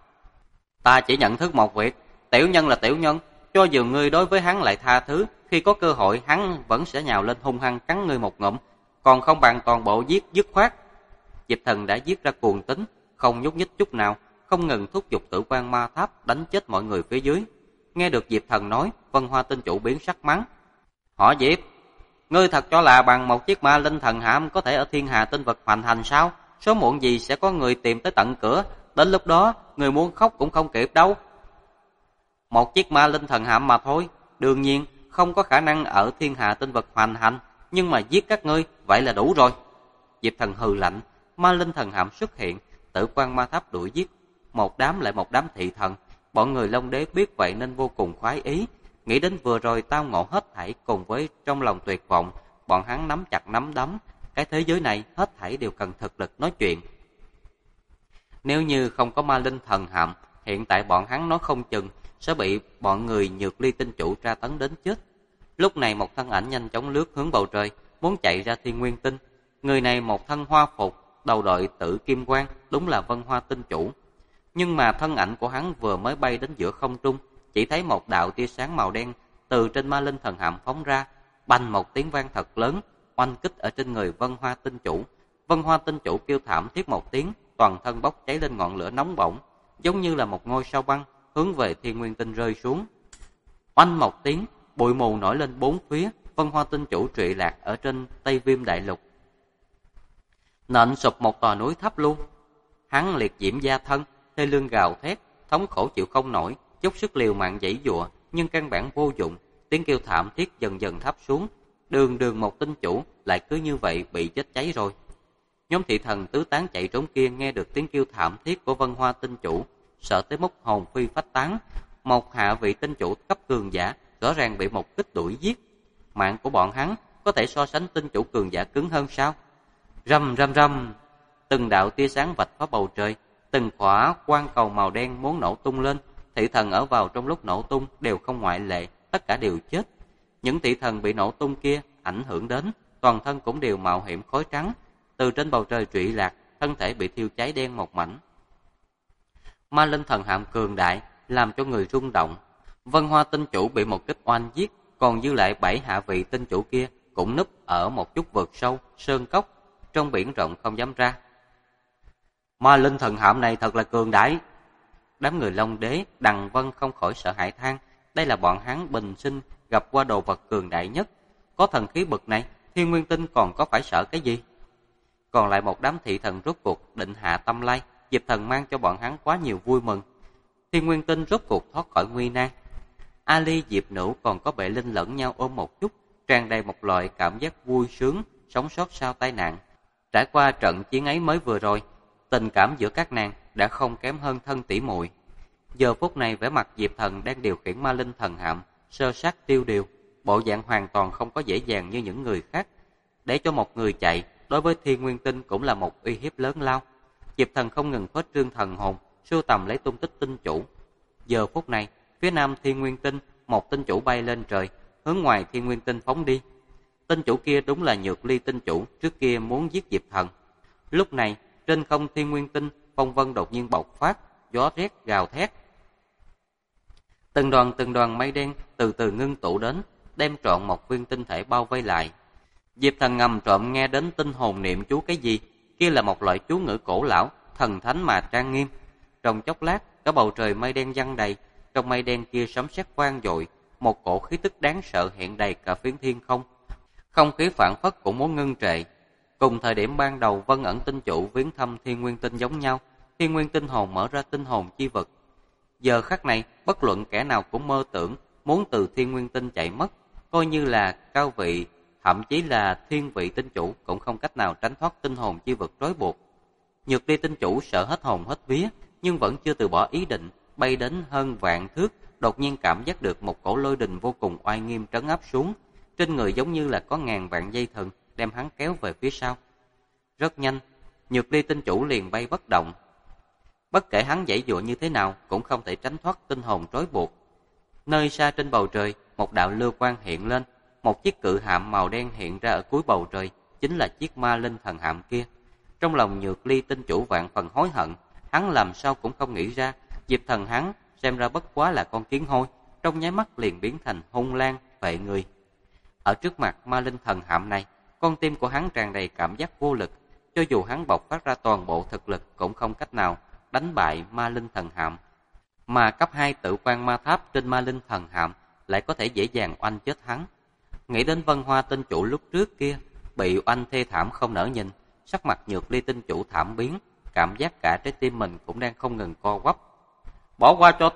Ta chỉ nhận thức một việc, tiểu nhân là tiểu nhân, cho dù ngươi đối với hắn lại tha thứ, khi có cơ hội hắn vẫn sẽ nhào lên hung hăng cắn ngươi một ngụm, còn không bằng toàn bộ giết dứt khoát. Diệp Thần đã giết ra cuồng tính, không nhúc nhích chút nào, không ngừng thúc giục Tử Quan Ma Tháp đánh chết mọi người phía dưới. Nghe được Diệp Thần nói, Vân Hoa tinh chủ biến sắc mắng, họ Diệp, ngươi thật cho là bằng một chiếc ma linh thần hạm có thể ở thiên hà tinh vực hoành hành sao? Số muộn gì sẽ có người tìm tới tận cửa, đến lúc đó người muốn khóc cũng không kịp đâu. Một chiếc ma linh thần hạm mà thôi, đương nhiên không có khả năng ở thiên hà tinh vực hoành hành, nhưng mà giết các ngươi vậy là đủ rồi. Diệp Thần hừ lạnh, ma linh thần hạm xuất hiện, Tử Quan Ma Tháp đuổi giết một đám lại một đám thị thần. Bọn người Long Đế biết vậy nên vô cùng khoái ý, nghĩ đến vừa rồi tao ngộ hết thảy, cùng với trong lòng tuyệt vọng, bọn hắn nắm chặt nắm đấm. Cái thế giới này hết thảy đều cần thực lực nói chuyện. Nếu như không có ma linh thần hạm, hiện tại bọn hắn nói không chừng sẽ bị bọn người Nhược Ly tinh chủ tra tấn đến chết. Lúc này một thân ảnh nhanh chóng lướt hướng bầu trời, muốn chạy ra Thiên Nguyên Tinh. Người này một thân hoa phục, đầu đội tử kim quang, đúng là Vân Hoa tinh chủ. Nhưng mà thân ảnh của hắn vừa mới bay đến giữa không trung, chỉ thấy một đạo tia sáng màu đen từ trên ma linh thần hạm phóng ra, bành một tiếng vang thật lớn, oanh kích ở trên người Vân Hoa tinh chủ. Vân Hoa tinh chủ kêu thảm thiết một tiếng, toàn thân bốc cháy lên ngọn lửa nóng bỏng, giống như là một ngôi sao băng hướng về Thiên Nguyên Tinh rơi xuống. Oanh một tiếng, bụi mù nổi lên bốn phía, Vân Hoa tinh chủ trụy lạc ở trên Tây Viêm đại lục, nện sụp một tòa núi thấp luôn. Hắn liệt diễm gia thân, thê lương gào thét, thống khổ chịu không nổi, dốc sức liều mạng giãy giụa, nhưng căn bản vô dụng. Tiếng kêu thảm thiết dần dần thấp xuống, đường đường một tinh chủ lại cứ như vậy bị chết cháy rồi. Nhóm thị thần tứ tán chạy trốn kia nghe được tiếng kêu thảm thiết của Vân Hoa tinh chủ, sợ tới mức hồn phi phách tán. Một hạ vị tinh chủ cấp cường giả rõ ràng bị một kích đuổi giết, mạng của bọn hắn có thể so sánh tinh chủ cường giả cứng hơn sao? Rầm rầm rầm, từng đạo tia sáng vạch phá bầu trời, từng quả quang cầu màu đen muốn nổ tung lên. Thị thần ở vào trong lúc nổ tung đều không ngoại lệ, tất cả đều chết. Những thị thần bị nổ tung kia ảnh hưởng đến, toàn thân cũng đều mạo hiểm khói trắng, từ trên bầu trời trụy lạc, thân thể bị thiêu cháy đen một mảnh. Ma linh thần hạm cường đại làm cho người rung động. Vân Hoa tinh chủ bị một kích oanh giết, còn dư lại 7 hạ vị tinh chủ kia cũng núp ở một chút vực sâu, sơn cốc, trong biển rộng không dám ra. Ma linh thần hạm này thật là cường đại. Đám người Long Đế, Đằng Vân không khỏi sợ hãi than, đây là bọn hắn bình sinh gặp qua đồ vật cường đại nhất. Có thần khí bực này, Thiên Nguyên Tinh còn có phải sợ cái gì? Còn lại một đám thị thần rốt cuộc định hạ tâm lai, Diệp Thần mang cho bọn hắn quá nhiều vui mừng. Thiên Nguyên Tinh rốt cuộc thoát khỏi nguy nan. Ali, Diệp Nữ còn có Bệ Linh lẫn nhau ôm một chút, tràn đầy một loại cảm giác vui sướng, sống sót sau tai nạn. Trải qua trận chiến ấy mới vừa rồi, tình cảm giữa các nàng đã không kém hơn thân tỷ muội. Giờ phút này vẻ mặt Diệp Thần đang điều khiển ma linh thần hạm, sơ sát tiêu điều, bộ dạng hoàn toàn không có dễ dàng như những người khác. Để cho một người chạy, đối với Thiên Nguyên Tinh cũng là một uy hiếp lớn lao. Diệp Thần không ngừng khuếch trương thần hồn, sưu tầm lấy tung tích tinh chủ. Giờ phút này, phía nam Thiên Nguyên Tinh, một tinh chủ bay lên trời, hướng ngoài Thiên Nguyên Tinh phóng đi. Tinh chủ kia đúng là Nhược Ly tinh chủ trước kia muốn giết Diệp Thần. Lúc này, trên không Thiên Nguyên Tinh, phong vân đột nhiên bộc phát, gió rét gào thét. Từng đoàn mây đen từ từ ngưng tụ đến, đem trọn một viên tinh thể bao vây lại. Diệp Thần ngầm trộm nghe đến tinh hồn niệm chú cái gì, kia là một loại chú ngữ cổ lão, thần thánh mà trang nghiêm. Trong chốc lát, cả bầu trời mây đen giăng đầy, trong mây đen kia sấm sét vang dội, một cổ khí tức đáng sợ hiện đầy cả phiến thiên không. Không khí phảng phất cũng muốn ngưng trệ. Cùng thời điểm ban đầu Vân Ẩn tinh chủ viếng thăm Thiên Nguyên Tinh giống nhau, Thiên Nguyên Tinh hồn mở ra tinh hồn chi vực. Giờ khắc này, bất luận kẻ nào cũng mơ tưởng muốn từ Thiên Nguyên Tinh chạy mất, coi như là cao vị, thậm chí là thiên vị tinh chủ cũng không cách nào tránh thoát tinh hồn chi vực trói buộc. Nhược Ly tinh chủ sợ hết hồn hết vía, nhưng vẫn chưa từ bỏ ý định, bay đến hơn vạn thước, đột nhiên cảm giác được một cổ lôi đình vô cùng oai nghiêm trấn áp xuống, trên người giống như là có ngàn vạn dây thừng đem hắn kéo về phía sau. Rất nhanh, Nhược Ly tinh chủ liền bay bất động. Bất kể hắn giãy giụa như thế nào cũng không thể tránh thoát tinh hồn trói buộc. Nơi xa trên bầu trời, một đạo lưu quang hiện lên, một chiếc cự hạm màu đen hiện ra ở cuối bầu trời, chính là chiếc ma linh thần hạm kia. Trong lòng Nhược Ly tinh chủ vạn phần hối hận, hắn làm sao cũng không nghĩ ra, Diệp Thần hắn xem ra bất quá là con kiến hôi, trong nháy mắt liền biến thành hung lang, phệ người. Ở trước mặt ma linh thần hạm này, con tim của hắn tràn đầy cảm giác vô lực, cho dù hắn bộc phát ra toàn bộ thực lực cũng không cách nào đánh bại ma linh thần hạm. Mà cấp 2 tự quan ma tháp trên ma linh thần hạm lại có thể dễ dàng oanh chết hắn. Nghĩ đến Vân Hoa tinh chủ lúc trước kia bị oanh thê thảm không nỡ nhìn, sắc mặt Nhược Ly tinh chủ thảm biến, cảm giác cả trái tim mình cũng đang không ngừng co quắp. Bỏ qua cho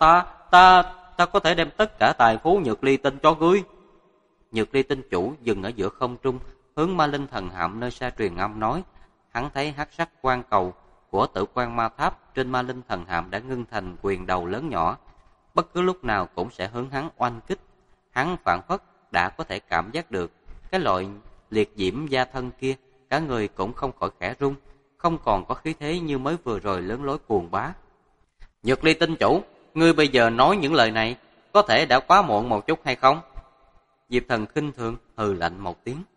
ta có thể đem tất cả tài phú Nhược Ly tinh cho ngươi. Nhược Ly tinh chủ dừng ở giữa không trung, hướng ma linh thần hạm nơi xa truyền âm nói. Hắn thấy hắc sắc quan cầu của tử quan ma tháp trên ma linh thần hạm đã ngưng thành quyền đầu lớn nhỏ, bất cứ lúc nào cũng sẽ hướng hắn oanh kích. Hắn phảng phất đã có thể cảm giác được cái loại liệt diễm da thân kia, cả người cũng không khỏi khẽ run, không còn có khí thế như mới vừa rồi lớn lối cuồng bá. Nhược Ly tinh chủ, ngươi bây giờ nói những lời này có thể đã quá muộn một chút hay không? Diệp Thần khinh thường hừ lạnh một tiếng.